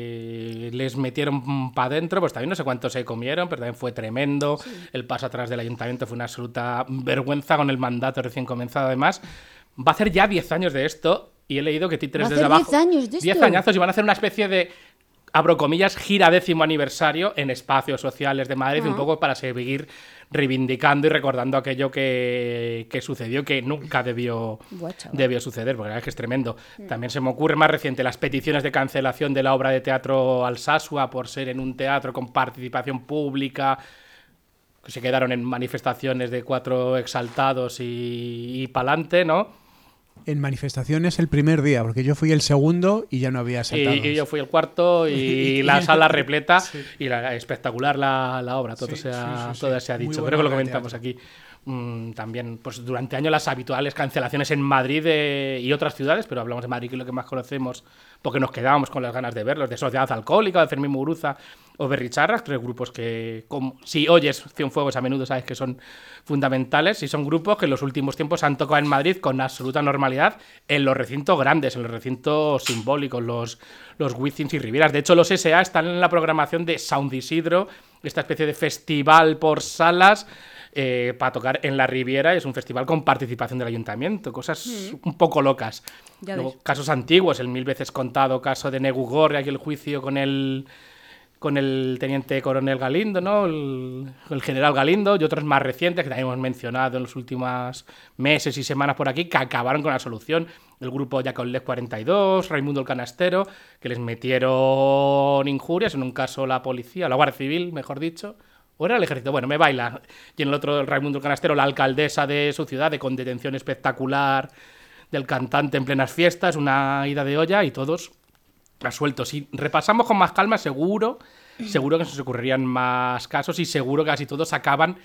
que les metieron para adentro, pues también no sé cuánto se comieron, pero también fue tremendo. El paso atrás del ayuntamiento fue una absoluta vergüenza con el mandato recién comenzado, además. Va a hacer ya diez años de esto y he leído que Títeres ¿Va a desde hacer abajo... diez años de diez esto? añazos, y van a hacer una especie de, abro comillas, gira décimo aniversario en espacios sociales de Madrid, Ah. un poco para seguir reivindicando y recordando aquello que, que sucedió, que nunca debió, Buah, chaval. debió suceder, porque la verdad es que es tremendo. Mm. También se me ocurre más reciente las peticiones de cancelación de la obra de teatro Alsasua por ser en un teatro con participación pública, que se quedaron en manifestaciones de cuatro exaltados y, y pa'lante, ¿no? En manifestaciones el primer día, porque yo fui el segundo y ya no había Y, saltado. y yo fui el cuarto y la sala repleta y la, espectacular la, la obra, todo, Sí, se, ha, sí, sí, todo sí. se ha Muy dicho. buena Creo que lo obra de comentamos teatro. aquí. Mm, también, pues durante años las habituales cancelaciones en Madrid eh, y otras ciudades, pero hablamos de Madrid, que es lo que más conocemos, porque nos quedábamos con las ganas de verlos, de Sociedad Alcohólica, de Fermín Muguruza o Berricharras, tres grupos que, como, si oyes Cienfuegos a menudo, sabes que son fundamentales, y son grupos que en los últimos tiempos han tocado en Madrid con absoluta normalidad en los recintos grandes, en los recintos simbólicos, los, los Wizzings y Rivieras. De hecho, los S A están en la programación de Sound Isidro, esta especie de festival por salas, Eh, para tocar en la Riviera. Es un festival con participación del ayuntamiento, cosas Mm. un poco locas. Ya Luego, ves. casos antiguos, el mil veces contado caso de Negu Gorri, aquí el juicio con el con el teniente coronel Galindo, ¿no? El, el general Galindo, y otros más recientes que también hemos mencionado en los últimos meses y semanas por aquí, que acabaron con la solución. El grupo Yacolés cuarenta y dos, Raimundo el Canastero, que les metieron injurias, en un caso la policía, la Guardia Civil, mejor dicho, o era el ejército, bueno, me baila. Y en el otro, el Raimundo el Canastero, la alcaldesa de su ciudad, de con detención espectacular del cantante en plenas fiestas, una ida de olla, y todos resueltos. Si repasamos con más calma, seguro, seguro que se nos ocurrirían más casos, y seguro que casi todos acaban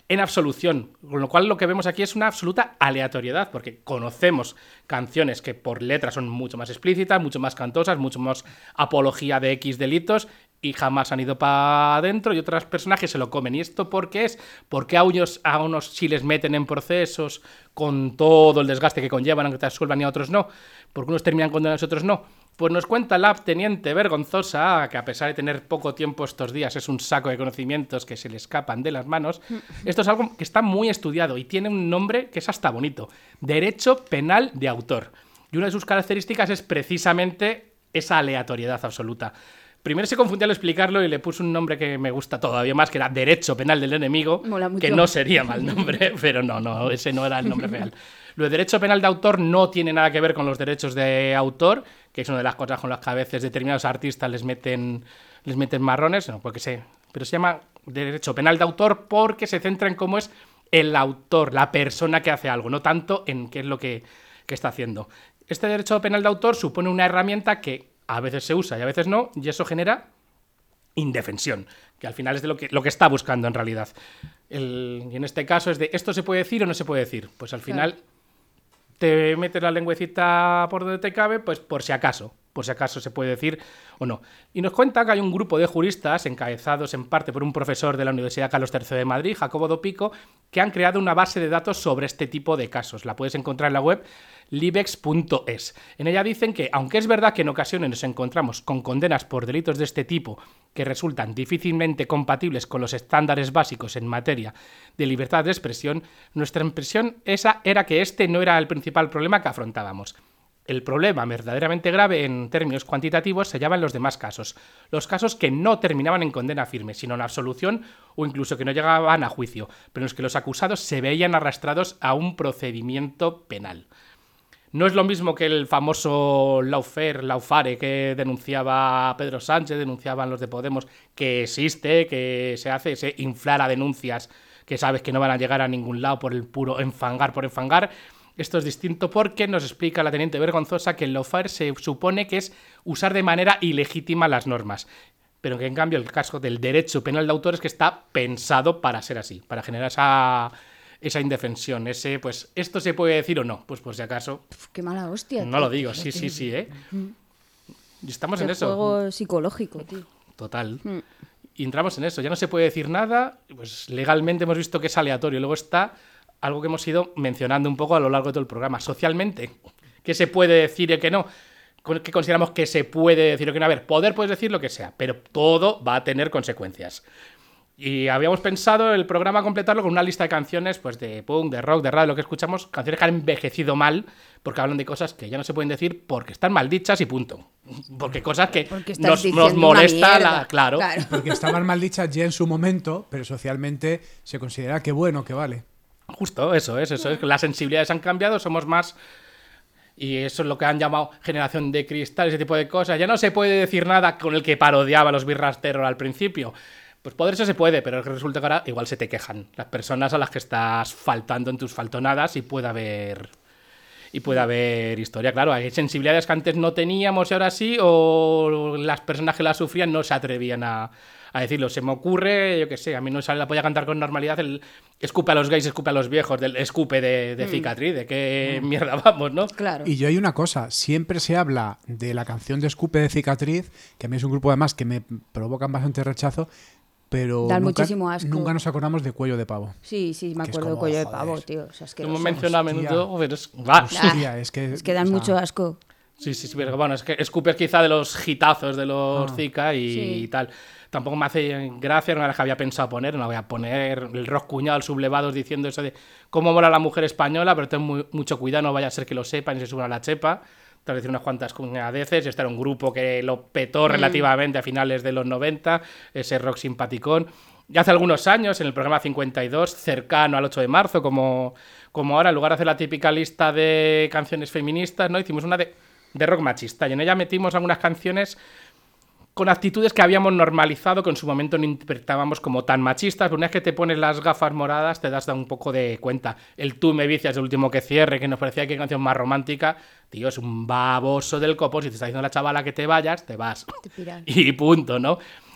en absolución. Con lo cual lo que vemos aquí es una absoluta aleatoriedad, porque conocemos canciones que por letra son mucho más explícitas, mucho más cantosas, mucho más apología de X delitos, y jamás han ido para adentro, y otros personajes se lo comen. ¿Y esto por qué es? Porque a unos, a unos sí les meten en procesos con todo el desgaste que conllevan, aunque te absuelvan, y a otros no. Porque unos terminan condenados y otros no. Pues nos cuenta la teniente Vergonzosa, que a pesar de tener poco tiempo estos días, es un saco de conocimientos que se le escapan de las manos. Esto es algo que está muy estudiado y tiene un nombre que es hasta bonito: Derecho Penal de Autor. Y una de sus características es precisamente esa aleatoriedad absoluta. Primero se confundió al explicarlo y le puso un nombre que me gusta todavía más, que era Derecho Penal del Enemigo, que no sería mal nombre, pero no, no, ese no era el nombre real. Lo de Derecho Penal de Autor no tiene nada que ver con los derechos de autor, que es una de las cosas con las que a veces determinados artistas les meten, les meten marrones, no, porque sé, pero se llama Derecho Penal de Autor porque se centra en cómo es el autor, la persona que hace algo, no tanto en qué es lo que, que está haciendo. Este Derecho Penal de Autor supone una herramienta que a veces se usa y a veces no, y eso genera indefensión, que al final es de lo que, lo que está buscando en realidad. El, y en este caso es de, ¿esto se puede decir o no se puede decir? Pues al final claro. Te metes la lengüecita por donde te cabe, pues por si acaso, por si acaso se puede decir o no. Y nos cuenta que hay un grupo de juristas, encabezados en parte por un profesor de la Universidad Carlos tercero de Madrid, Jacobo Dopico, que han creado una base de datos sobre este tipo de casos. La puedes encontrar en la web libex punto es. En ella dicen que, aunque es verdad que en ocasiones nos encontramos con condenas por delitos de este tipo que resultan difícilmente compatibles con los estándares básicos en materia de libertad de expresión, nuestra impresión esa era que este no era el principal problema que afrontábamos. El problema verdaderamente grave en términos cuantitativos se hallaba en los demás casos, los casos que no terminaban en condena firme, sino en absolución o incluso que no llegaban a juicio, pero en los que los acusados se veían arrastrados a un procedimiento penal. No es lo mismo que el famoso lawfare, lawfare que denunciaba Pedro Sánchez, denunciaban los de Podemos, que existe, que se hace, se inflar a denuncias que sabes que no van a llegar a ningún lado por el puro enfangar por enfangar. Esto es distinto porque nos explica la teniente Vergonzosa que el lawfare se supone que es usar de manera ilegítima las normas, pero que en cambio el caso del derecho penal de autor es que está pensado para ser así, para generar esa... esa indefensión, ese, pues, ¿esto se puede decir o no? Pues por si acaso... Uf, qué mala hostia. No tío. lo digo, sí, sí, sí, ¿eh? Y estamos el en eso. juego psicológico, tío. Total. Mm. Y entramos en eso. Ya no se puede decir nada, pues legalmente hemos visto que es aleatorio. Luego está algo que hemos ido mencionando un poco a lo largo de todo el programa. Socialmente, ¿qué se puede decir y qué no? ¿Qué consideramos que se puede decir o qué no? A ver, poder puedes decir lo que sea, pero todo va a tener consecuencias. Y habíamos pensado el programa completarlo con una lista de canciones, pues de punk, de rock, de rap, de lo que escuchamos, canciones que han envejecido mal, porque hablan de cosas que ya no se pueden decir porque están mal dichas y punto. Porque cosas que porque nos, nos molesta, la, claro. claro. Porque estaban mal dichas ya en su momento, pero socialmente se considera que bueno, que vale. Justo, eso es, eso es. Las sensibilidades han cambiado, somos más... Y eso es lo que han llamado generación de cristal, ese tipo de cosas. Ya no se puede decir nada con el que parodiaba a los birrasteros al principio. Pues poder eso se puede, pero resulta que ahora igual se te quejan las personas a las que estás faltando en tus faltonadas y puede haber y puede haber historia. Claro, hay sensibilidades que antes no teníamos y ahora sí, o las personas que las sufrían no se atrevían a, a decirlo. Se me ocurre, yo qué sé, a mí no sale la polla cantar con normalidad el escupe a los gays, escupe a los viejos, del escupe de, de mm. cicatriz, de qué mm. mierda vamos, ¿no? Claro. Y yo hay una cosa, siempre se habla de la canción de escupe de cicatriz, que a mí es un grupo además que me provocan bastante rechazo, pero Dan nunca, muchísimo asco. nunca nos acordamos de Cuello de Pavo. Sí, sí, me acuerdo de Cuello de Pavo, tío. O sea, es que no no menciona a menudo, pero es... Ah. Hostia, es que... Es que dan o sea... mucho asco. Sí, sí, sí, pero bueno, es que Scooper quizá de los hitazos de los ah. Zika y, sí. y tal. Tampoco me hace gracia, no era la que había pensado poner, no voy a poner el rock cuñado, el sublevados diciendo eso de cómo mola la mujer española, pero ten muy, mucho cuidado, no vaya a ser que lo sepan y se suban a la chepa. Tal vez unas cuantas cuñadeces, este era un grupo que lo petó mm. relativamente a finales de los noventa, ese rock simpaticón. Ya hace algunos años, en el programa cincuenta y dos, cercano al ocho de marzo, como, como ahora, en lugar de hacer la típica lista de canciones feministas, ¿no? Hicimos una de, de rock machista, y en ella metimos algunas canciones con actitudes que habíamos normalizado, que en su momento no interpretábamos como tan machistas, pero una vez que te pones las gafas moradas te das un poco de cuenta. El Tú me vicias, el último que cierre, que nos parecía que canción más romántica, tío, es un baboso del copo, si te está diciendo la chavala que te vayas, te vas. Te piras. Y punto, ¿no?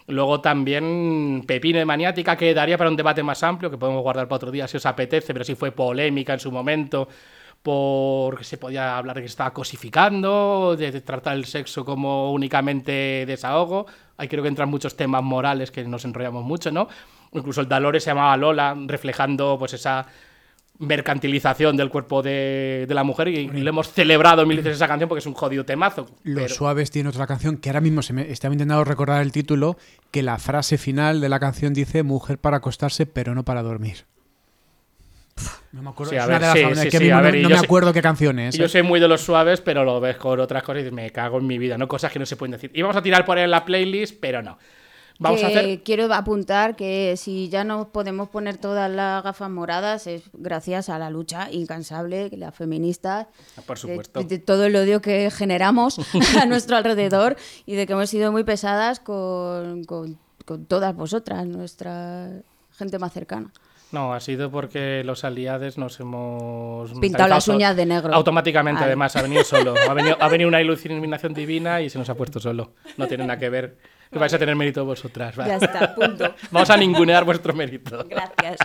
Luego también Pepino de Maniática, que daría para un debate más amplio, que podemos guardar para otro día si os apetece, pero sí fue polémica en su momento, porque se podía hablar de que se estaba cosificando, de tratar el sexo como únicamente desahogo. Ahí creo que entran muchos temas morales que nos enrollamos mucho, ¿no? Incluso el Dolores se llamaba Lola, reflejando pues esa mercantilización del cuerpo de, de la mujer, y, y lo hemos celebrado mil veces esa canción porque es un jodido temazo. Los pero... Suaves tiene otra canción que ahora mismo se me estaba intentando recordar el título, que la frase final de la canción dice mujer para acostarse pero no para dormir. No me acuerdo, sí, es a una ver, de las sí, canciones sí, que sí, a mí a ver, no, y no yo me sé- acuerdo qué canción es. Yo ¿eh? soy muy de los Suaves, pero lo ves con otras cosas y me cago en mi vida, ¿no? Cosas que no se pueden decir. Y vamos a tirar por ahí en la playlist, pero no. Vamos que a hacer... Quiero apuntar que si ya no podemos poner todas las gafas moradas es gracias a la lucha incansable de las feministas, Por supuesto. de, de todo el odio que generamos a nuestro alrededor y de que hemos sido muy pesadas con, con, con todas vosotras, nuestra gente más cercana. No, ha sido porque los aliados nos hemos... Pintado las uñas de negro. Automáticamente, Vale. además, ha venido solo. Ha venido, ha venido una iluminación divina y se nos ha puesto solo. No tiene nada que ver. Que vais a tener mérito vosotras. Va. Ya está, punto. Vamos a ningunear vuestro mérito. Gracias.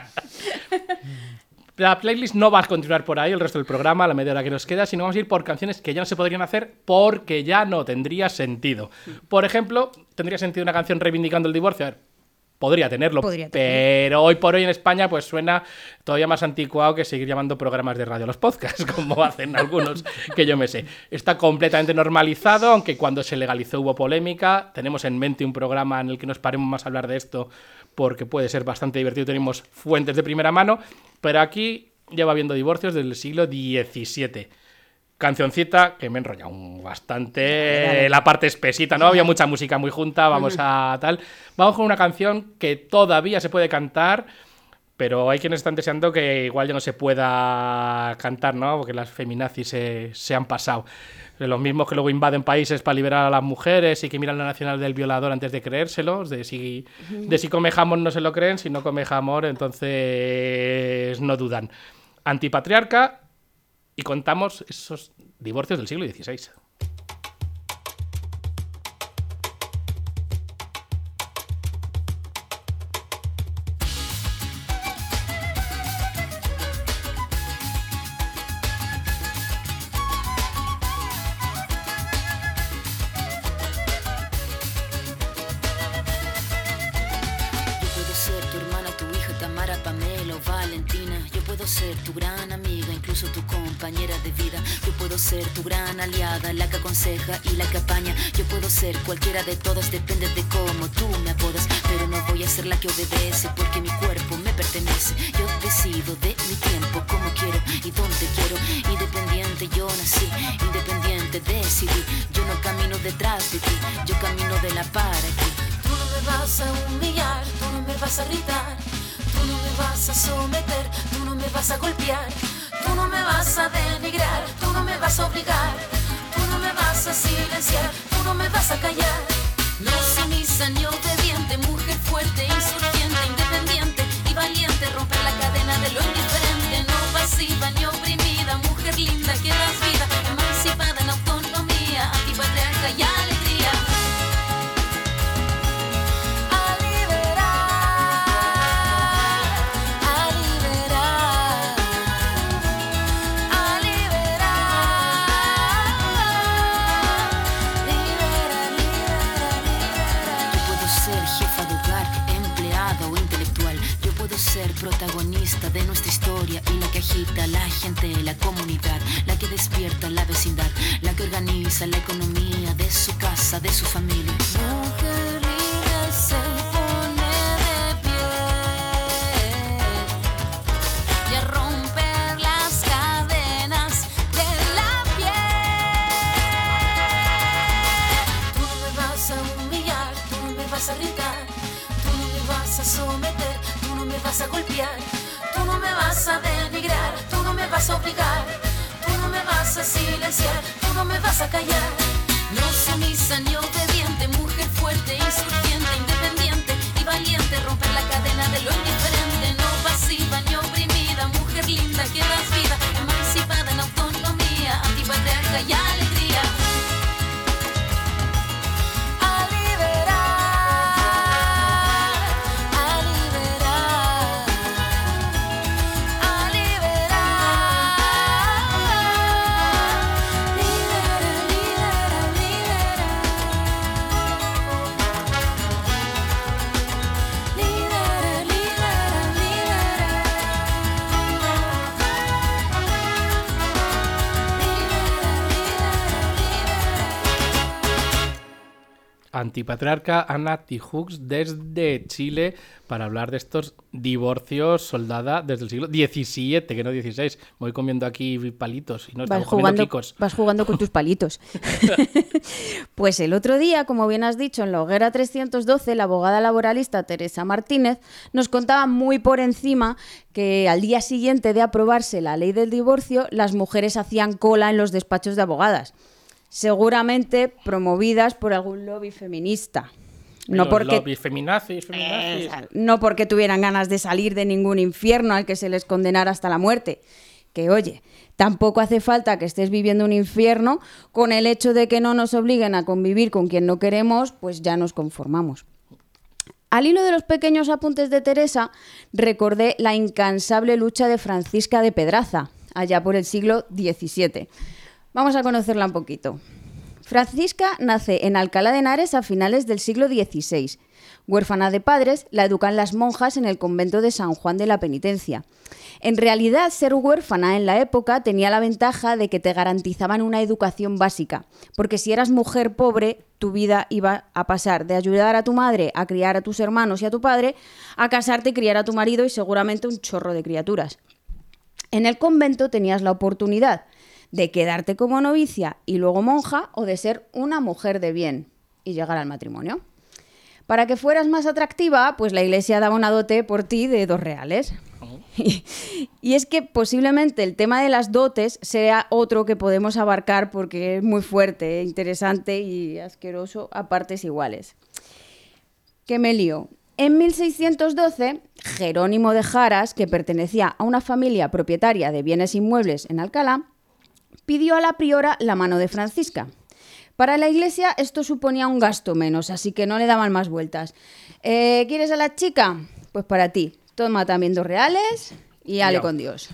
La playlist no va a continuar por ahí el resto del programa, a la media hora que nos queda, sino vamos a ir por canciones que ya no se podrían hacer porque ya no tendría sentido. Por ejemplo, ¿tendría sentido una canción reivindicando el divorcio? A ver, podría tenerlo, Podría pero hoy por hoy en España pues suena todavía más anticuado que seguir llamando programas de radio a los podcasts, como hacen algunos que yo me sé. Está completamente normalizado, aunque cuando se legalizó hubo polémica. Tenemos en mente un programa en el que nos paremos más a hablar de esto porque puede ser bastante divertido, tenemos fuentes de primera mano, pero aquí lleva habiendo divorcios desde el siglo diecisiete. Cancioncita que me he enrollado bastante, Dale, dale. la parte espesita, ¿no? Había mucha música muy junta, vamos a tal. Vamos con una canción que todavía se puede cantar, pero hay quienes están deseando que igual ya no se pueda cantar, ¿no? Porque las feminazis se, se han pasado. Los mismos que luego invaden países para liberar a las mujeres y que miran la nacional del violador antes de creérselos, de si, de si come jamón no se lo creen, si no come jamón entonces no dudan. Antipatriarca. Y contamos esos divorcios del siglo dieciséis. Puedo ser tu hermana, tu hija, Tamara, Pamela o Valentina. Yo puedo ser tu gran amiga, incluso tu compañera de vida. Yo puedo ser tu gran aliada, la que aconseja y la que apaña. Yo puedo ser cualquiera de todas, depende de cómo tú me apodas. Pero no voy a ser la que obedece, porque mi cuerpo me pertenece. Yo decido de mi tiempo, cómo quiero y dónde quiero. Independiente yo nací, independiente decidí. Yo no camino detrás de ti, yo camino de la para aquí. Tú no me vas a humillar, tú no me vas a gritar, tú no me vas a someter, tú no me vas a golpear, tú no me vas a denigrar, tú no me vas a obligar, tú no me vas a silenciar, tú no me vas a callar. No sumisa ni obediente, mujer fuerte, insurgente, independiente y valiente, romper la cadena de lo indiferente, no pasiva ni oprimida, mujer linda que das vida, emancipada en autonomía, antipatriarca y alegría. Protagonista de nuestra historia y la que agita a la gente, la comunidad, la que despierta la vecindad, la que organiza la economía de su casa, de su familia. Mujer libre se pone de pie y a romper las cadenas de la piel. Tú no me vas a humillar, tú no me vas a gritar, tú no me vas a someter, tú no me vas a golpear, tú no me vas a denigrar, tú no me vas a obligar, tú no me vas a silenciar, tú no me vas a callar. No sumisa ni obediente, mujer fuerte, insurgente, independiente y valiente, romper la cadena de lo indiferente, no pasiva ni oprimida, mujer linda que das vida, emancipada en autonomía, antipatriarca y alegría. A liberar. Antipatriarca Ana Tijoux desde Chile para hablar de estos divorcios, soldada, desde el siglo diecisiete, que no dieciséis. Voy comiendo aquí palitos y no vas estamos comiendo jugando, quicos. Vas jugando con tus palitos. Pues el otro día, como bien has dicho, en la hoguera trescientos doce, la abogada laboralista Teresa Martínez nos contaba muy por encima que al día siguiente de aprobarse la ley del divorcio, las mujeres hacían cola en los despachos de abogadas. Seguramente promovidas por algún lobby feminista. No Los porque, lobbies feminazis, feminazis. eh, no porque tuvieran ganas de salir de ningún infierno al que se les condenara hasta la muerte. Que oye, tampoco hace falta que estés viviendo un infierno con el hecho de que no nos obliguen a convivir con quien no queremos, pues ya nos conformamos. Al hilo de los pequeños apuntes de Teresa, recordé la incansable lucha de Francisca de Pedraza, allá por el siglo diecisiete. Vamos a conocerla un poquito. Francisca nace en Alcalá de Henares a finales del siglo dieciséis. Huérfana de padres, la educan las monjas en el convento de San Juan de la Penitencia. En realidad, ser huérfana en la época tenía la ventaja de que te garantizaban una educación básica, porque si eras mujer pobre, tu vida iba a pasar de ayudar a tu madre a criar a tus hermanos y a tu padre, a casarte y criar a tu marido y seguramente un chorro de criaturas. En el convento tenías la oportunidad de quedarte como novicia y luego monja, o de ser una mujer de bien y llegar al matrimonio. Para que fueras más atractiva, pues la Iglesia daba una dote por ti de dos reales. Oh. Y, y es que posiblemente el tema de las dotes sea otro que podemos abarcar porque es muy fuerte, interesante y asqueroso a partes iguales. ¿Qué me lío? En mil seiscientos doce, Jerónimo de Jaras, que pertenecía a una familia propietaria de bienes inmuebles en Alcalá, pidió a la priora la mano de Francisca. Para la Iglesia esto suponía un gasto menos, así que no le daban más vueltas. Eh, ¿Quieres a la chica? Pues para ti. Toma también dos reales y ale con Dios.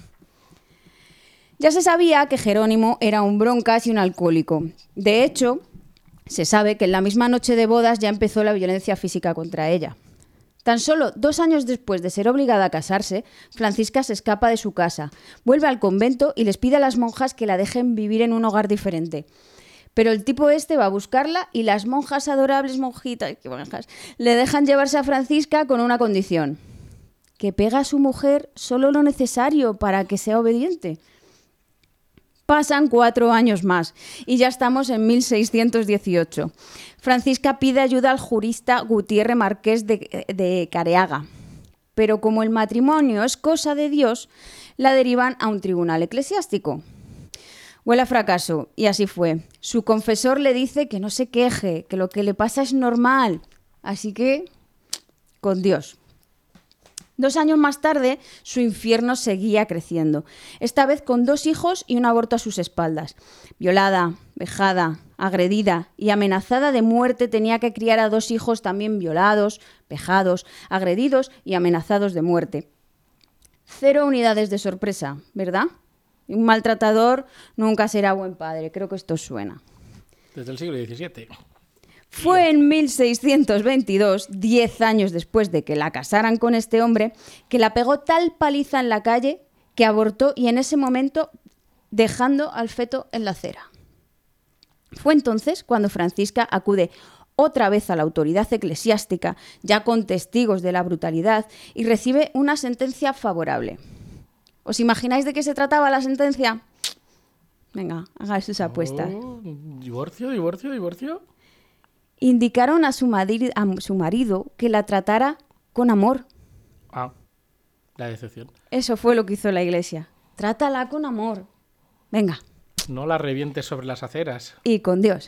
Ya se sabía que Jerónimo era un broncas y un alcohólico. De hecho, se sabe que en la misma noche de bodas ya empezó la violencia física contra ella. Tan solo dos años después de ser obligada a casarse, Francisca se escapa de su casa, vuelve al convento y les pide a las monjas que la dejen vivir en un hogar diferente. Pero el tipo este va a buscarla y las monjas, adorables monjitas, qué monjas, le dejan llevarse a Francisca con una condición: que pega a su mujer solo lo necesario para que sea obediente. Pasan cuatro años más y ya estamos en mil seiscientos dieciocho. Francisca pide ayuda al jurista Gutiérrez Marqués de, de Careaga, pero como el matrimonio es cosa de Dios, la derivan a un tribunal eclesiástico. Huele a fracaso, y así fue. Su confesor le dice que no se queje, que lo que le pasa es normal, así que con Dios. Dos años más tarde, su infierno seguía creciendo, esta vez con dos hijos y un aborto a sus espaldas. Violada, vejada, agredida y amenazada de muerte, tenía que criar a dos hijos también violados, vejados, agredidos y amenazados de muerte. Cero unidades de sorpresa, ¿verdad? Un maltratador nunca será buen padre, creo que esto suena. Desde el siglo diecisiete. Fue en mil seiscientos veintidós, diez años después de que la casaran con este hombre, que la pegó tal paliza en la calle que abortó y en ese momento dejando al feto en la acera. Fue entonces cuando Francisca acude otra vez a la autoridad eclesiástica, ya con testigos de la brutalidad, y recibe una sentencia favorable. ¿Os imagináis de qué se trataba la sentencia? Venga, hagáis sus apuestas. Oh, divorcio, divorcio, divorcio. Indicaron a su, madri- a su marido que la tratara con amor. Ah, la decepción. Eso fue lo que hizo la Iglesia. Trátala con amor. Venga. No la revientes sobre las aceras. Y con Dios.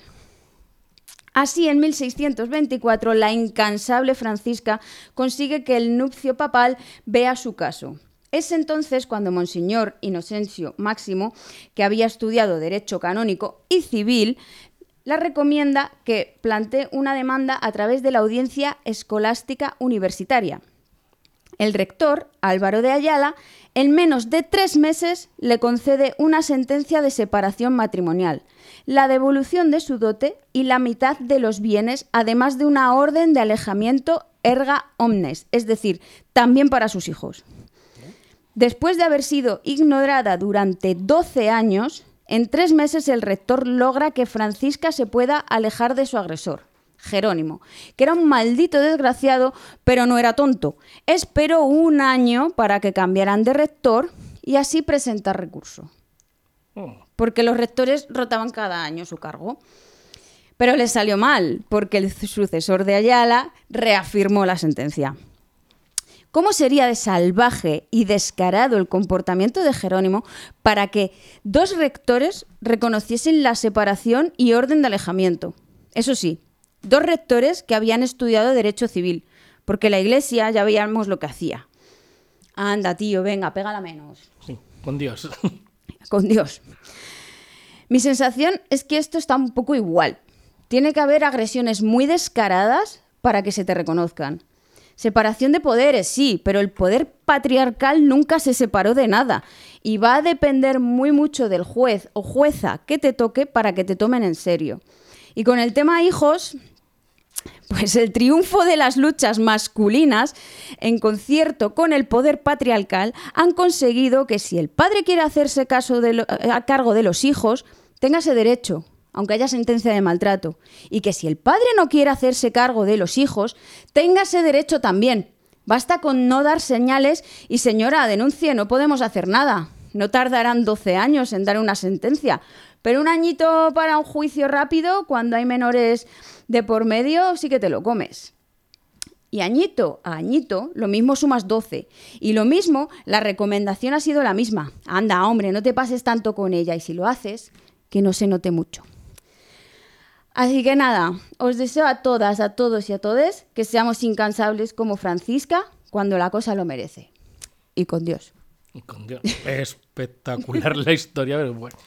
Así, en mil seiscientos veinticuatro, la incansable Francisca consigue que el nuncio papal vea su caso. Es entonces cuando Monseñor Inocencio Máximo, que había estudiado Derecho Canónico y Civil, la recomienda que plantee una demanda a través de la Audiencia Escolástica Universitaria. El rector, Álvaro de Ayala, en menos de tres meses le concede una sentencia de separación matrimonial, la devolución de su dote y la mitad de los bienes, además de una orden de alejamiento erga omnes, es decir, también para sus hijos. Después de haber sido ignorada durante doce años, en tres meses el rector logra que Francisca se pueda alejar de su agresor. Jerónimo, que era un maldito desgraciado, pero no era tonto. Esperó un año para que cambiaran de rector y así presentar recurso. Porque los rectores rotaban cada año su cargo. Pero les salió mal, porque el sucesor de Ayala reafirmó la sentencia. ¿Cómo sería de salvaje y descarado el comportamiento de Jerónimo para que dos rectores reconociesen la separación y orden de alejamiento? Eso sí, dos rectores que habían estudiado Derecho Civil, porque la Iglesia ya veíamos lo que hacía. Anda, tío, venga, pégala menos. Sí, con Dios. Con Dios. Mi sensación es que esto está un poco igual. Tiene que haber agresiones muy descaradas para que se te reconozcan. Separación de poderes, sí, pero el poder patriarcal nunca se separó de nada y va a depender muy mucho del juez o jueza que te toque para que te tomen en serio. Y con el tema hijos, pues el triunfo de las luchas masculinas en concierto con el poder patriarcal han conseguido que si el padre quiere hacerse caso de lo, a cargo de los hijos, tenga ese derecho, aunque haya sentencia de maltrato, y que si el padre no quiere hacerse cargo de los hijos, tenga ese derecho también. Basta con no dar señales y, señora, denuncie, no podemos hacer nada. No tardarán doce años en dar una sentencia, pero un añito para un juicio rápido, cuando hay menores de por medio, sí que te lo comes. Y añito a añito, lo mismo sumas doce. Y lo mismo, la recomendación ha sido la misma. Anda, hombre, no te pases tanto con ella, y si lo haces, que no se note mucho. Así que nada, os deseo a todas, a todos y a todes que seamos incansables como Francisca cuando la cosa lo merece. Y con Dios. Y con Dios. Espectacular la historia, pero bueno.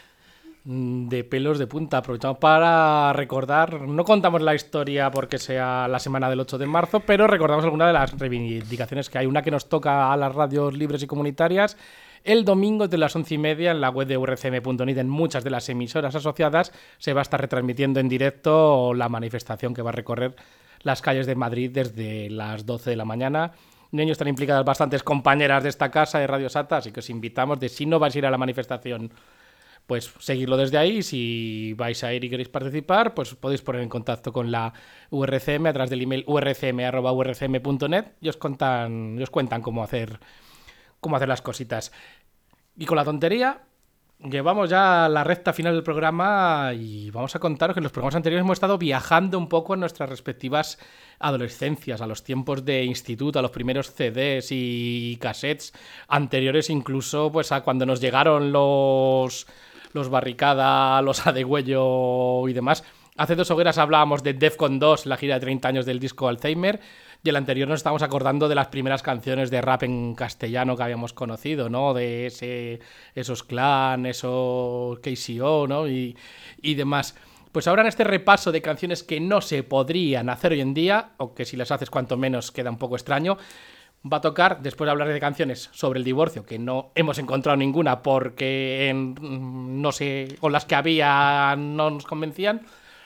De pelos de punta. Aprovechamos para recordar, no contamos la historia porque sea la semana del ocho de marzo, pero recordamos algunas de las reivindicaciones que hay. Una que nos toca a las radios libres y comunitarias el domingo de las once y media en la web de u erre ce eme punto net. En muchas de las emisoras asociadas se va a estar retransmitiendo en directo la manifestación que va a recorrer las calles de Madrid desde las doce de la mañana. En ello están implicadas bastantes compañeras de esta casa de Radio Sata, así que os invitamos, de si no vais a ir a la manifestación, pues seguirlo desde ahí. Si vais a ir y queréis participar, pues podéis poner en contacto con la U R C M a través del email u erre ce eme arroba u erre ce eme punto net y os cuentan, y os cuentan cómo hacer, cómo hacer las cositas. Y con la tontería, llevamos ya la recta final del programa y vamos a contaros que en los programas anteriores hemos estado viajando un poco en nuestras respectivas adolescencias, a los tiempos de instituto, a los primeros ce des y cassettes anteriores, incluso pues a cuando nos llegaron los... los Barricada, los Adegüello y demás. Hace dos hogueras hablábamos de Defcon dos, la gira de treinta años del disco Alzheimer, y el anterior nos estábamos acordando de las primeras canciones de rap en castellano que habíamos conocido, ¿no? De ese, esos Clan, esos K C O, ¿no? Y, y demás. Pues ahora en este repaso de canciones que no se podrían hacer hoy en día, o que si las haces cuanto menos queda un poco extraño, va a tocar, después de hablar de canciones sobre el divorcio, que no hemos encontrado ninguna porque en, no sé, o las que había no nos convencían.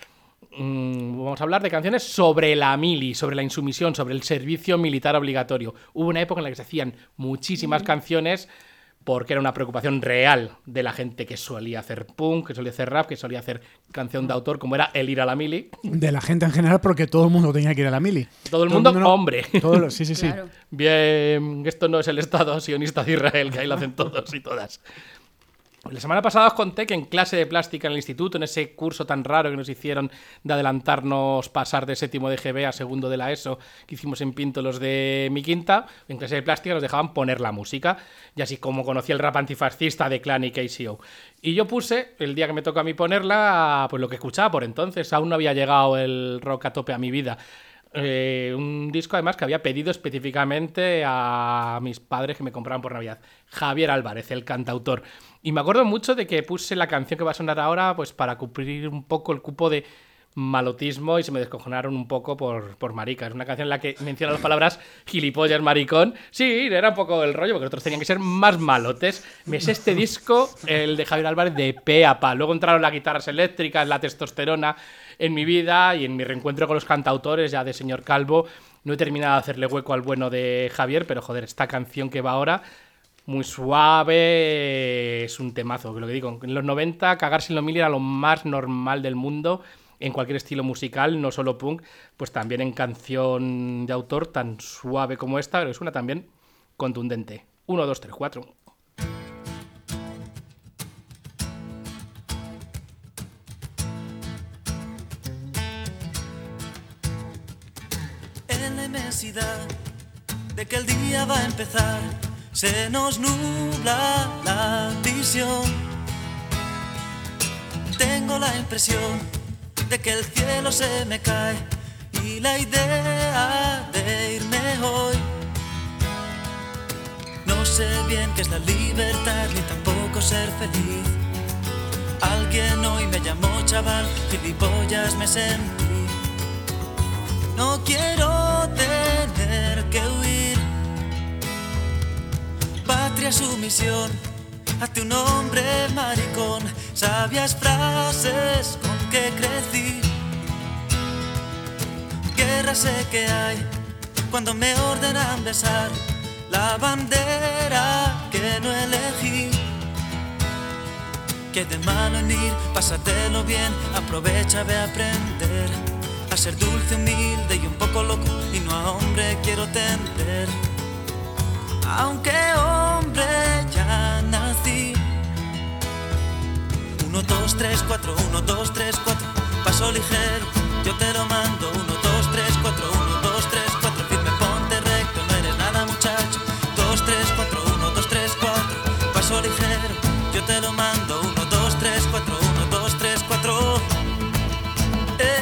Mm, vamos a hablar de canciones sobre la mili, sobre la insumisión, sobre el servicio militar obligatorio. Hubo una época en la que se hacían muchísimas canciones porque era una preocupación real de la gente que solía hacer punk, que solía hacer rap, que solía hacer canción de autor, como era el ir a la mili. De la gente en general, porque todo el mundo tenía que ir a la mili. Todo el mundo, todo el mundo no, hombre. Todo lo, sí, sí, sí. Claro. Bien, esto no es el Estado sionista de Israel, que ahí lo hacen todos y todas. La semana pasada os conté que en clase de plástica en el instituto, en ese curso tan raro que nos hicieron de adelantarnos pasar de séptimo de G B a segundo de la ESO, que hicimos en Pinto los de mi quinta, en clase de plástica nos dejaban poner la música, y así como conocí el rap antifascista de Clan y K C O. Y yo puse, el día que me tocó a mí ponerla, pues lo que escuchaba por entonces. Aún no había llegado el rock a tope a mi vida. Eh, un disco además que había pedido específicamente a mis padres que me compraban por Navidad, Javier Álvarez, el cantautor. Y me acuerdo mucho de que puse la canción que va a sonar ahora pues para cubrir un poco el cupo de malotismo y se me descojonaron un poco por, por marica. Es una canción en la que menciona las palabras gilipollas, maricón. Sí, era un poco el rollo, porque otros tenían que ser más malotes. Me sé este disco, el de Javier Álvarez, de pe a pa. Luego entraron las guitarras eléctricas, la testosterona en mi vida y en mi reencuentro con los cantautores ya de señor Calvo. No he terminado de hacerle hueco al bueno de Javier, pero joder, esta canción que va ahora, muy suave, es un temazo. Lo que digo, en los noventa, cagarse en lo mil era lo más normal del mundo. en cualquier estilo musical, no solo punk, pues también en canción de autor tan suave como esta, pero es una también contundente. Uno, dos, tres, cuatro. En la inmensidad de que el día va a empezar, se nos nubla la visión. Tengo la impresión de que el cielo se me cae y la idea de irme hoy. No sé bien qué es la libertad ni tampoco ser feliz. Alguien hoy me llamó chaval, gilipollas me sentí. No quiero tener que huir. Patria sumisión ante un hombre maricón, sabias frases con que crecí. Guerra sé que hay cuando me ordenan besar la bandera que no elegí. ¿Qué de malo en ir? Pásatelo bien, aprovecha, ve a aprender a ser dulce, humilde y un poco loco, y no a hombre quiero tender. Aunque hombre ya nací. Uno, dos, tres, cuatro, uno, dos, tres, cuatro. Paso ligero, yo te lo mando. Uno, dos, tres, cuatro, uno, dos, tres, cuatro. Firme, ponte recto, no eres nada muchacho. Dos, tres, cuatro, uno, dos, tres, cuatro. Paso ligero, yo te lo mando. Uno, dos, tres, cuatro, uno, dos, tres, cuatro. Eh.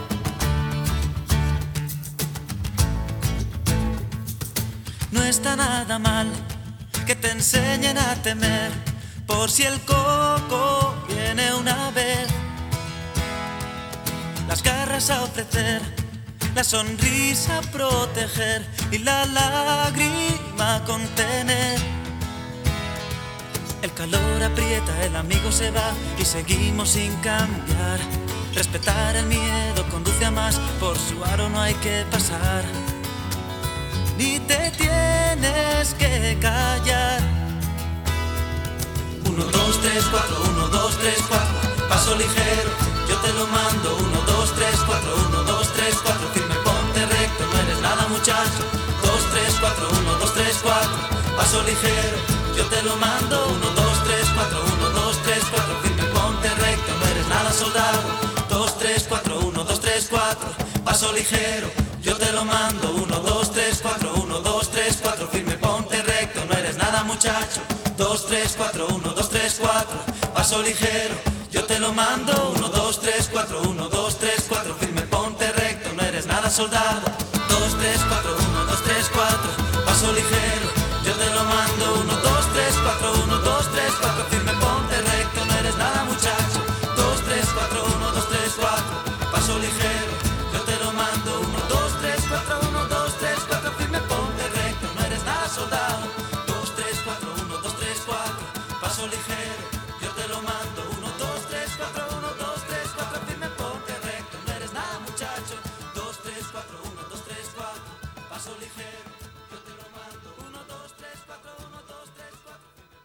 No está nada mal que te enseñen a temer, por si el coco viene una vez. Las garras a ofrecer, la sonrisa a proteger y la lágrima a contener. El calor aprieta, el amigo se va y seguimos sin cambiar. Respetar el miedo conduce a más, por su aro no hay que pasar. Ni te tienes que callar. Uno, dos, tres, cuatro, uno, dos, tres, cuatro. Paso ligero, yo te lo mando. Uno, dos, tres, cuatro, uno, dos, tres, cuatro. Firme, ponte recto, no eres nada muchacho. Dos, tres, cuatro, uno, dos, tres, cuatro. Paso ligero, yo te lo mando. Uno, dos, tres, cuatro, uno, dos, tres, cuatro. Firme, ponte recto, no eres nada soldado. Dos, tres, cuatro, uno, dos, tres, cuatro. Paso ligero, yo te lo mando. Uno, dos, tres, cuatro, uno, dos, tres, cuatro. Firme, ponte recto, no eres nada muchacho. Dos, tres, cuatro, uno, dos, tres, cuatro. Paso ligero, yo te lo mando. Uno, dos, tres, cuatro, uno, dos, tres, cuatro. Firme, ponte recto, no eres nada soldado. Dos, tres, cuatro, uno, dos, tres, cuatro. Paso ligero, yo te lo mando. Uno, dos, tres, cuatro, uno, dos, tres, cuatro. Firme, ponte recto, no eres nada muchacho. Dos, tres, cuatro, uno, dos, tres, cuatro. Paso ligero, yo te lo mando. Uno, dos, tres, cuatro, uno, dos, tres, cuatro. Firme, ponte recto, no eres nada soldado. Dos, tres, cuatro, uno, dos, tres, cuatro. Paso ligero, yo te lo mando. Uno, dos, tres, cuatro, uno, dos, tres, cuatro. Firme, ponte recto, no eres nada muchacho. Dos, tres, cuatro, uno, dos, tres, cuatro. Paso ligero, yo te lo mando. Uno, dos, tres, cuatro, uno, dos, tres, cuatro.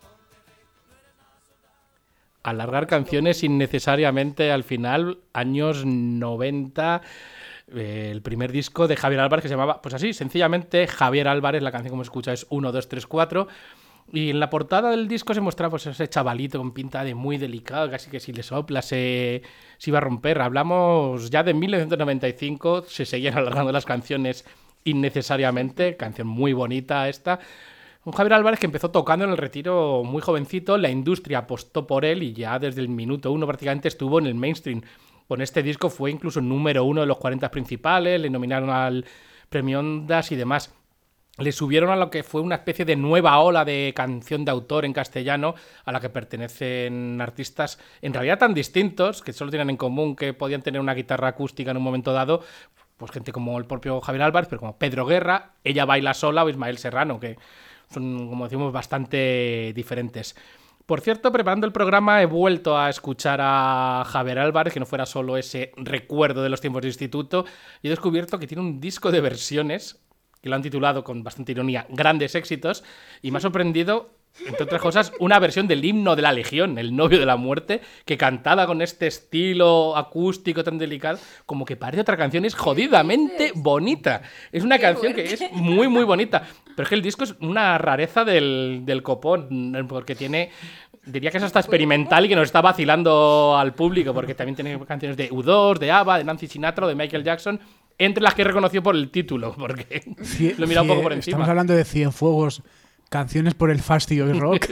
Alargar canciones innecesariamente al final, años noventa, eh, el primer disco de Javier Álvarez que se llamaba, pues así, sencillamente Javier Álvarez, la canción como se escucha es uno, dos, tres, cuatro, y en la portada del disco se mostraba pues ese chavalito con pinta de muy delicado, casi que si le sopla se, se iba a romper. Hablamos ya de mil novecientos noventa y cinco, se seguían alargando las canciones innecesariamente, canción muy bonita esta. Un Javier Álvarez que empezó tocando en el retiro muy jovencito, la industria apostó por él y ya desde el minuto uno prácticamente estuvo en el mainstream. Con este disco fue incluso número uno de los cuarenta principales, le nominaron al Premio Ondas y demás. Le subieron a lo que fue una especie de nueva ola de canción de autor en castellano a la que pertenecen artistas en realidad tan distintos, que solo tienen en común que podían tener una guitarra acústica en un momento dado, pues gente como el propio Javier Álvarez, pero como Pedro Guerra, Ella baila sola o Ismael Serrano, que son, como decimos, bastante diferentes. Por cierto, preparando el programa he vuelto a escuchar a Javier Álvarez, que no fuera solo ese recuerdo de los tiempos de instituto, y he descubierto que tiene un disco de versiones, que lo han titulado con bastante ironía, Grandes Éxitos, y me ha sorprendido entre otras cosas, una versión del himno de la Legión, El novio de la muerte, que cantada con este estilo acústico tan delicado, como que parece otra canción, es jodidamente bonita. Es una canción que es muy, muy bonita. Pero es que el disco es una rareza del, del copón, porque tiene... Diría que es hasta experimental y que nos está vacilando al público, porque también tiene canciones de U dos, de ABBA, de Nancy Sinatra o de Michael Jackson, entre las que reconoció por el título, porque Cien, lo he mirado un poco por cien, encima. Estamos hablando de Cienfuegos, canciones por el fastidio y rock.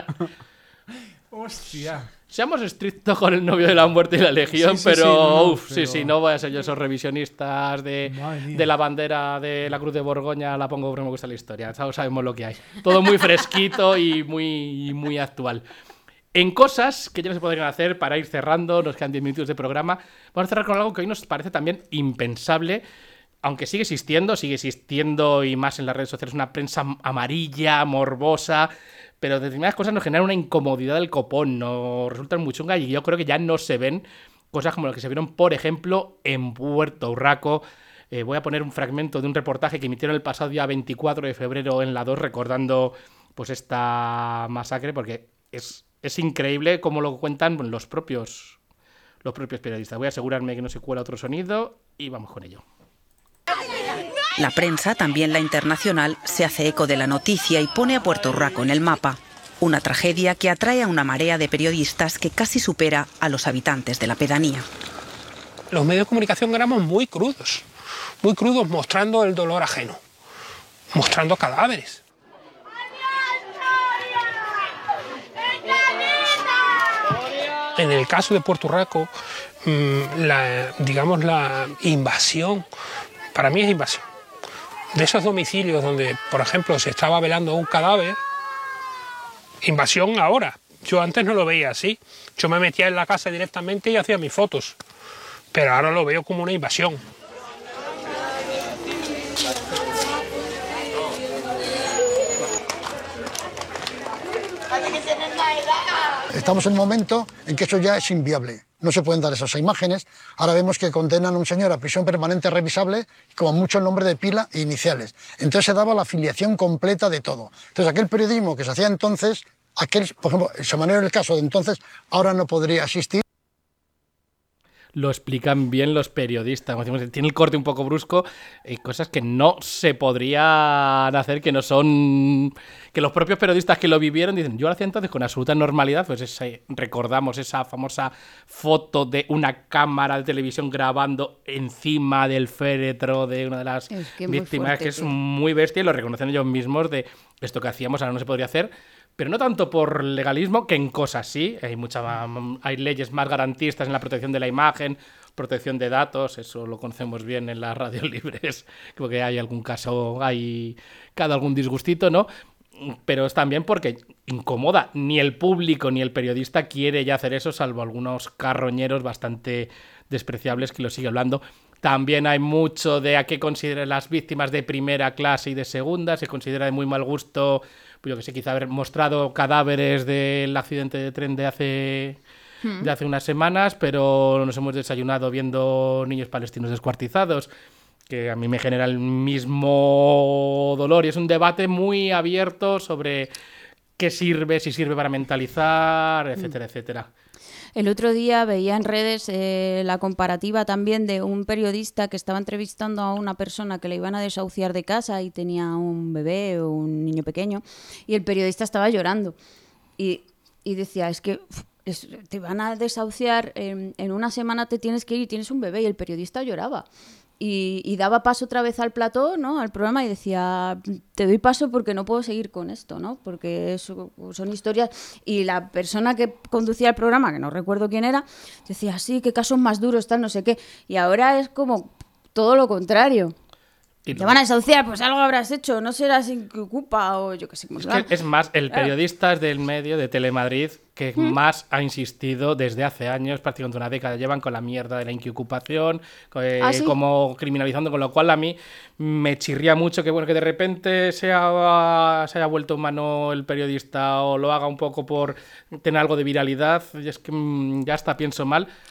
Hostia. Seamos estrictos con El novio de la muerte y la Legión, Sí, sí, pero, sí, no, no, uf, pero... sí, sí, no voy a ser yo esos revisionistas de, de la bandera de la Cruz de Borgoña, la pongo porque me gusta la historia. Todos sabemos lo que hay. Todo muy fresquito y muy, muy actual. En cosas que ya no se podrían hacer para ir cerrando, nos quedan diez minutos de programa, vamos a cerrar con algo que hoy nos parece también impensable, aunque sigue existiendo, sigue existiendo y más en las redes sociales, una prensa amarilla, morbosa, pero determinadas cosas nos generan una incomodidad del copón, nos resultan muy chungas y yo creo que ya no se ven cosas como las que se vieron, por ejemplo, en Puerto Urraco. Eh, voy a poner un fragmento de un reportaje que emitieron el pasado día veinticuatro de febrero en La dos, recordando pues esta masacre, porque es, es increíble cómo lo cuentan los propios, los propios periodistas. Voy a asegurarme que no se cuela otro sonido y vamos con ello. La prensa, también la internacional, se hace eco de la noticia y pone a Puerto Urraco en el mapa. Una tragedia que atrae a una marea de periodistas que casi supera a los habitantes de la pedanía. Los medios de comunicación éramos muy crudos, muy crudos, mostrando el dolor ajeno, mostrando cadáveres. En el caso de Puerto Urraco, la, digamos, la invasión, para mí es invasión. De esos domicilios donde, por ejemplo, se estaba velando un cadáver, invasión ahora. Yo antes no lo veía así. Yo me metía en la casa directamente y hacía mis fotos. Pero ahora lo veo como una invasión. Estamos en un momento en que eso ya es inviable. No se pueden dar esas imágenes. Ahora vemos que condenan a un señor a prisión permanente revisable, como mucho el nombre de pila e iniciales. Entonces se daba la afiliación completa de todo. Entonces aquel periodismo que se hacía entonces, aquel, por ejemplo, se manera el caso de entonces, ahora no podría existir. Lo explican bien los periodistas. Como decimos, tiene el corte un poco brusco, hay cosas que no se podrían hacer, que no son... que los propios periodistas que lo vivieron dicen, yo lo hacía entonces con absoluta normalidad, pues ese, recordamos esa famosa foto de una cámara de televisión grabando encima del féretro de una de las es que víctimas, fuerte, que es tío. Muy bestia, y lo reconocen ellos mismos de esto que hacíamos ahora no se podría hacer. Pero no tanto por legalismo, que en cosas sí. Hay, mucha, hay leyes más garantistas en la protección de la imagen, protección de datos, eso lo conocemos bien en las radios libres. Creo que hay algún caso, hay cada algún disgustito, ¿no? Pero es también porque incomoda. Ni el público ni el periodista quiere ya hacer eso, salvo algunos carroñeros bastante despreciables que lo siguen hablando. También hay mucho de a qué consideran las víctimas de primera clase y de segunda. Se considera de muy mal gusto, pues yo que sé, quizá haber mostrado cadáveres del accidente de tren de hace, hmm. de hace unas semanas, pero nos hemos desayunado viendo niños palestinos descuartizados, que a mí me genera el mismo dolor. Y es un debate muy abierto sobre qué sirve, si sirve para mentalizar, etcétera, hmm. etcétera. El otro día veía en redes eh, la comparativa también de un periodista que estaba entrevistando a una persona que le iban a desahuciar de casa y tenía un bebé o un niño pequeño, y el periodista estaba llorando y, y decía, es que es, te van a desahuciar, en, en una semana te tienes que ir y tienes un bebé, y el periodista lloraba. Y, y daba paso otra vez al plató, ¿no? Al programa, y decía, te doy paso porque no puedo seguir con esto, ¿no? Porque es, son historias. Y la persona que conducía el programa, que no recuerdo quién era, decía, sí, qué casos más duros, tal, no sé qué. Y ahora es como todo lo contrario. Te van a desahuciar, pues algo habrás hecho, no serás Incuocupa o yo qué sé. Es, que es más, el periodista es del medio de Telemadrid que ¿Mm? más ha insistido desde hace años, prácticamente una década, llevan con la mierda de la inquiocupación, eh, ¿Ah, sí? como criminalizando, con lo cual a mí me chirría mucho que bueno que de repente se haya, se haya vuelto humano el periodista o lo haga un poco por tener algo de viralidad, y es que mmm, ya hasta pienso mal.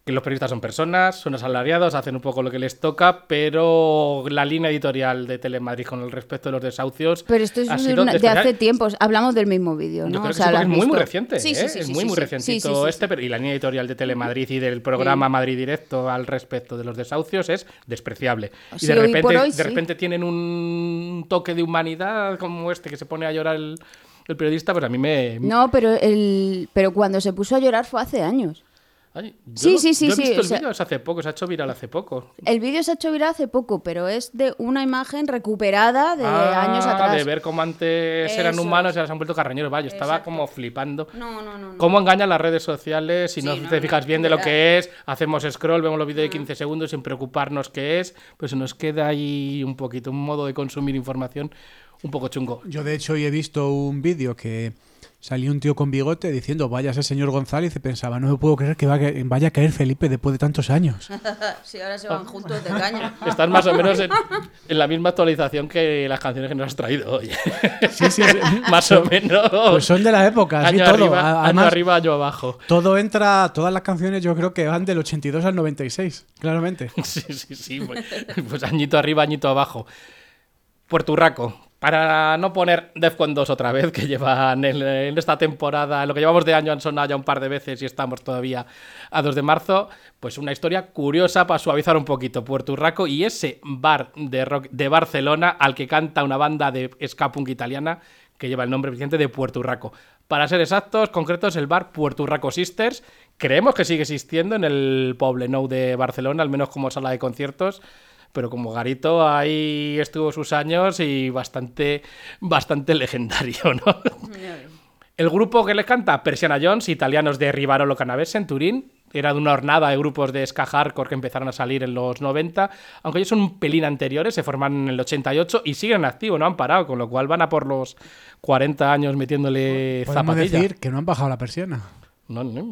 que los periodistas son personas, son asalariados, hacen un poco lo que les toca, pero la línea editorial de Telemadrid con el respecto de los desahucios. Pero esto es ha una, sido de hace tiempos. Hablamos del mismo vídeo, ¿no? Yo creo o que sea, sí, ¿lo es has muy, muy visto? reciente. Sí, ¿eh? sí, sí, es sí, muy, sí, muy sí. recientito Sí, sí, sí, este, pero y la línea editorial de Telemadrid y del programa Sí. Madrid Directo al respecto de los desahucios es despreciable. Y Sí, de hoy repente, por hoy, de sí. repente tienen un toque de humanidad como este que se pone a llorar el, el periodista, pues a mí me. No, pero el, pero cuando se puso a llorar fue hace años. Ay, yo Sí, lo- sí, sí, yo he sí, visto o el sea- vídeo hace poco, se ha hecho viral hace poco. El vídeo se ha hecho viral hace poco, pero es de una imagen recuperada de Ah, años atrás. de ver cómo antes eran Eso humanos es. y ahora se han vuelto carroñeros. Vaya, yo estaba Exacto. como flipando. No, no, no. no. Cómo engañan las redes sociales si no Sí, no, te no, fijas bien de verás. lo que es, hacemos scroll, vemos los vídeos de quince segundos sin preocuparnos qué es, pues se nos queda ahí un poquito, un modo de consumir información un poco chungo. Yo de hecho hoy he visto un vídeo que salió un tío con bigote diciendo vaya ese señor González y pensaba no me puedo creer que va a ca- vaya a caer Felipe después de tantos años. Sí, ahora se van juntos de caña. Estás más o menos en, en la misma actualización que las canciones que nos has traído hoy. Sí, sí, sí. Más o menos. Pues son de la época, así Año todo. arriba, A- año además, arriba, año abajo. todo entra, todas las canciones yo creo que van del ochenta y dos al noventa y seis, claramente. Sí, sí, sí. Pues, pues añito arriba, añito abajo. Puerto Urraco. Para no poner Defcon dos otra vez, que llevan en, en esta temporada, en lo que llevamos de año han sonado ya un par de veces y estamos todavía a dos de marzo, pues una historia curiosa para suavizar un poquito Puerto Urraco y ese bar de rock de Barcelona al que canta una banda de ska punk italiana que lleva el nombre precisamente de Puerto Urraco. Para ser exactos, concretos, el bar Puerto Urraco Sisters, creemos que sigue existiendo en el Poblenou de Barcelona, al menos como sala de conciertos, pero como garito ahí estuvo sus años y bastante, bastante legendario, ¿no? El grupo que les canta, Persiana Jones, italianos de Rivarolo Canavese, en Turín. Era de una hornada de grupos de ska hardcore que empezaron a salir en los noventa, aunque ellos son un pelín anteriores, se forman en el ochenta y ocho y siguen activos, no han parado, con lo cual van a por los cuarenta años metiéndole Podemos zapatilla. decir que no han bajado la persiana. No, no.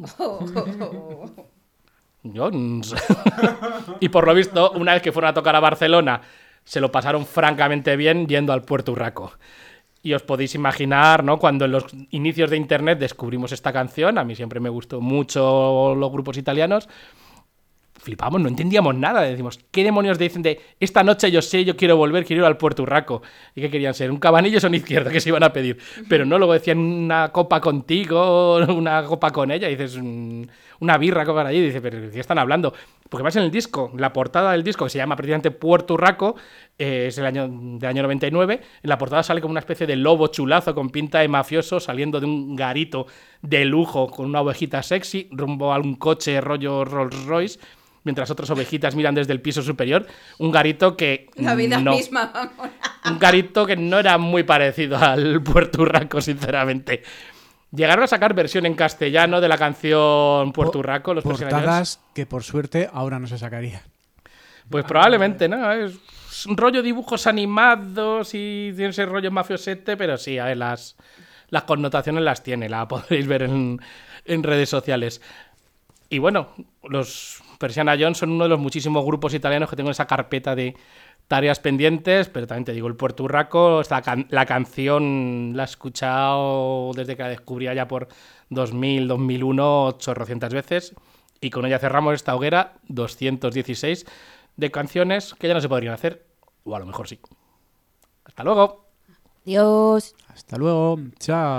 Jones. Y por lo visto, una vez que fueron a tocar a Barcelona, se lo pasaron francamente bien yendo al Puerto Urraco. Y os podéis imaginar, ¿no? Cuando en los inicios de internet descubrimos esta canción, a mí siempre me gustó mucho los grupos italianos, flipamos, no entendíamos nada. Decimos, ¿qué demonios dicen de esta noche yo sé, yo quiero volver, quiero ir al Puerto Urraco? ¿Y qué querían ser? ¿Un cabanillo o un izquierdo que se iban a pedir? Pero no, luego decían una copa contigo, una copa con ella, y dices, mm, una birra copa allí, y dices, ¿pero de qué están hablando? Porque más en el disco, la portada del disco, que se llama precisamente Puerto Urraco, eh, es el año, del año noventa y nueve, en la portada sale como una especie de lobo chulazo con pinta de mafioso saliendo de un garito de lujo con una ovejita sexy rumbo a un coche rollo Rolls Royce, mientras otras ovejitas miran desde el piso superior. Un garito que La vida no, misma, vamos. un garito que no era muy parecido al Puerto Urraco, sinceramente. Llegaron a sacar versión en castellano de la canción Puerto Urraco, los Persiana Jones. Portadas que por suerte ahora no se sacaría. Pues probablemente, ¿no? Es un rollo dibujos animados y tiene ese rollo mafiosete, pero sí, a ver, las, las connotaciones las tiene, la podréis ver en, en redes sociales. Y bueno, los Persiana Jones son uno de los muchísimos grupos italianos que tengo en esa carpeta de tareas pendientes, pero también te digo, el Puerto Urraco, esta can- la canción la he escuchado desde que la descubrí allá por dos mil, dos mil uno, chorrocientas veces, y con ella cerramos esta hoguera doscientos dieciséis de canciones que ya no se podrían hacer, o a lo mejor sí. Hasta luego. Dios. Hasta luego. Chao.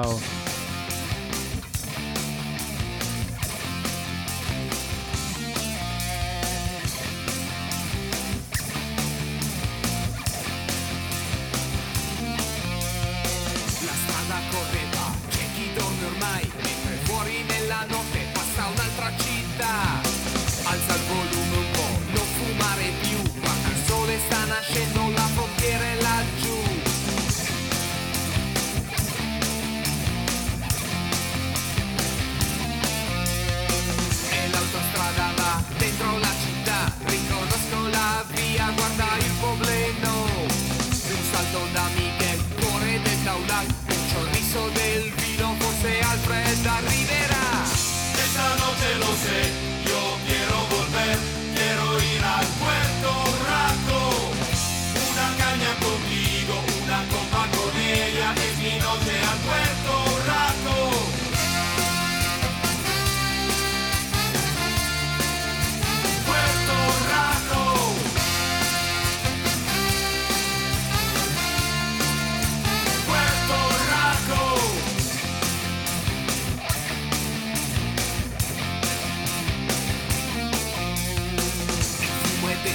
La strada correva, c'è chi dorme ormai, mentre fuori nella notte passa un'altra città. Alza il volume un po', non fumare più, guarda il sole sta nascendo, la frontiera è laggiù.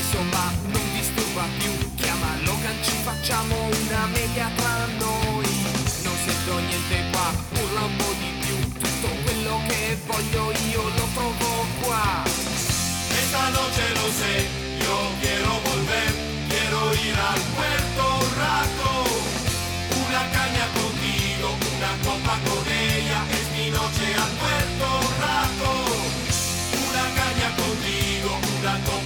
insomma non disturba più, chiamalo che ci facciamo una media tra noi. Non sento niente qua, urla un po' di più, tutto quello che voglio io lo trovo qua. Esta noche lo sé, yo quiero volver, quiero ir al Puerto Raco. Una caña contigo, una copa con ella, es mi noche al Puerto Raco. Una caña contigo, una copa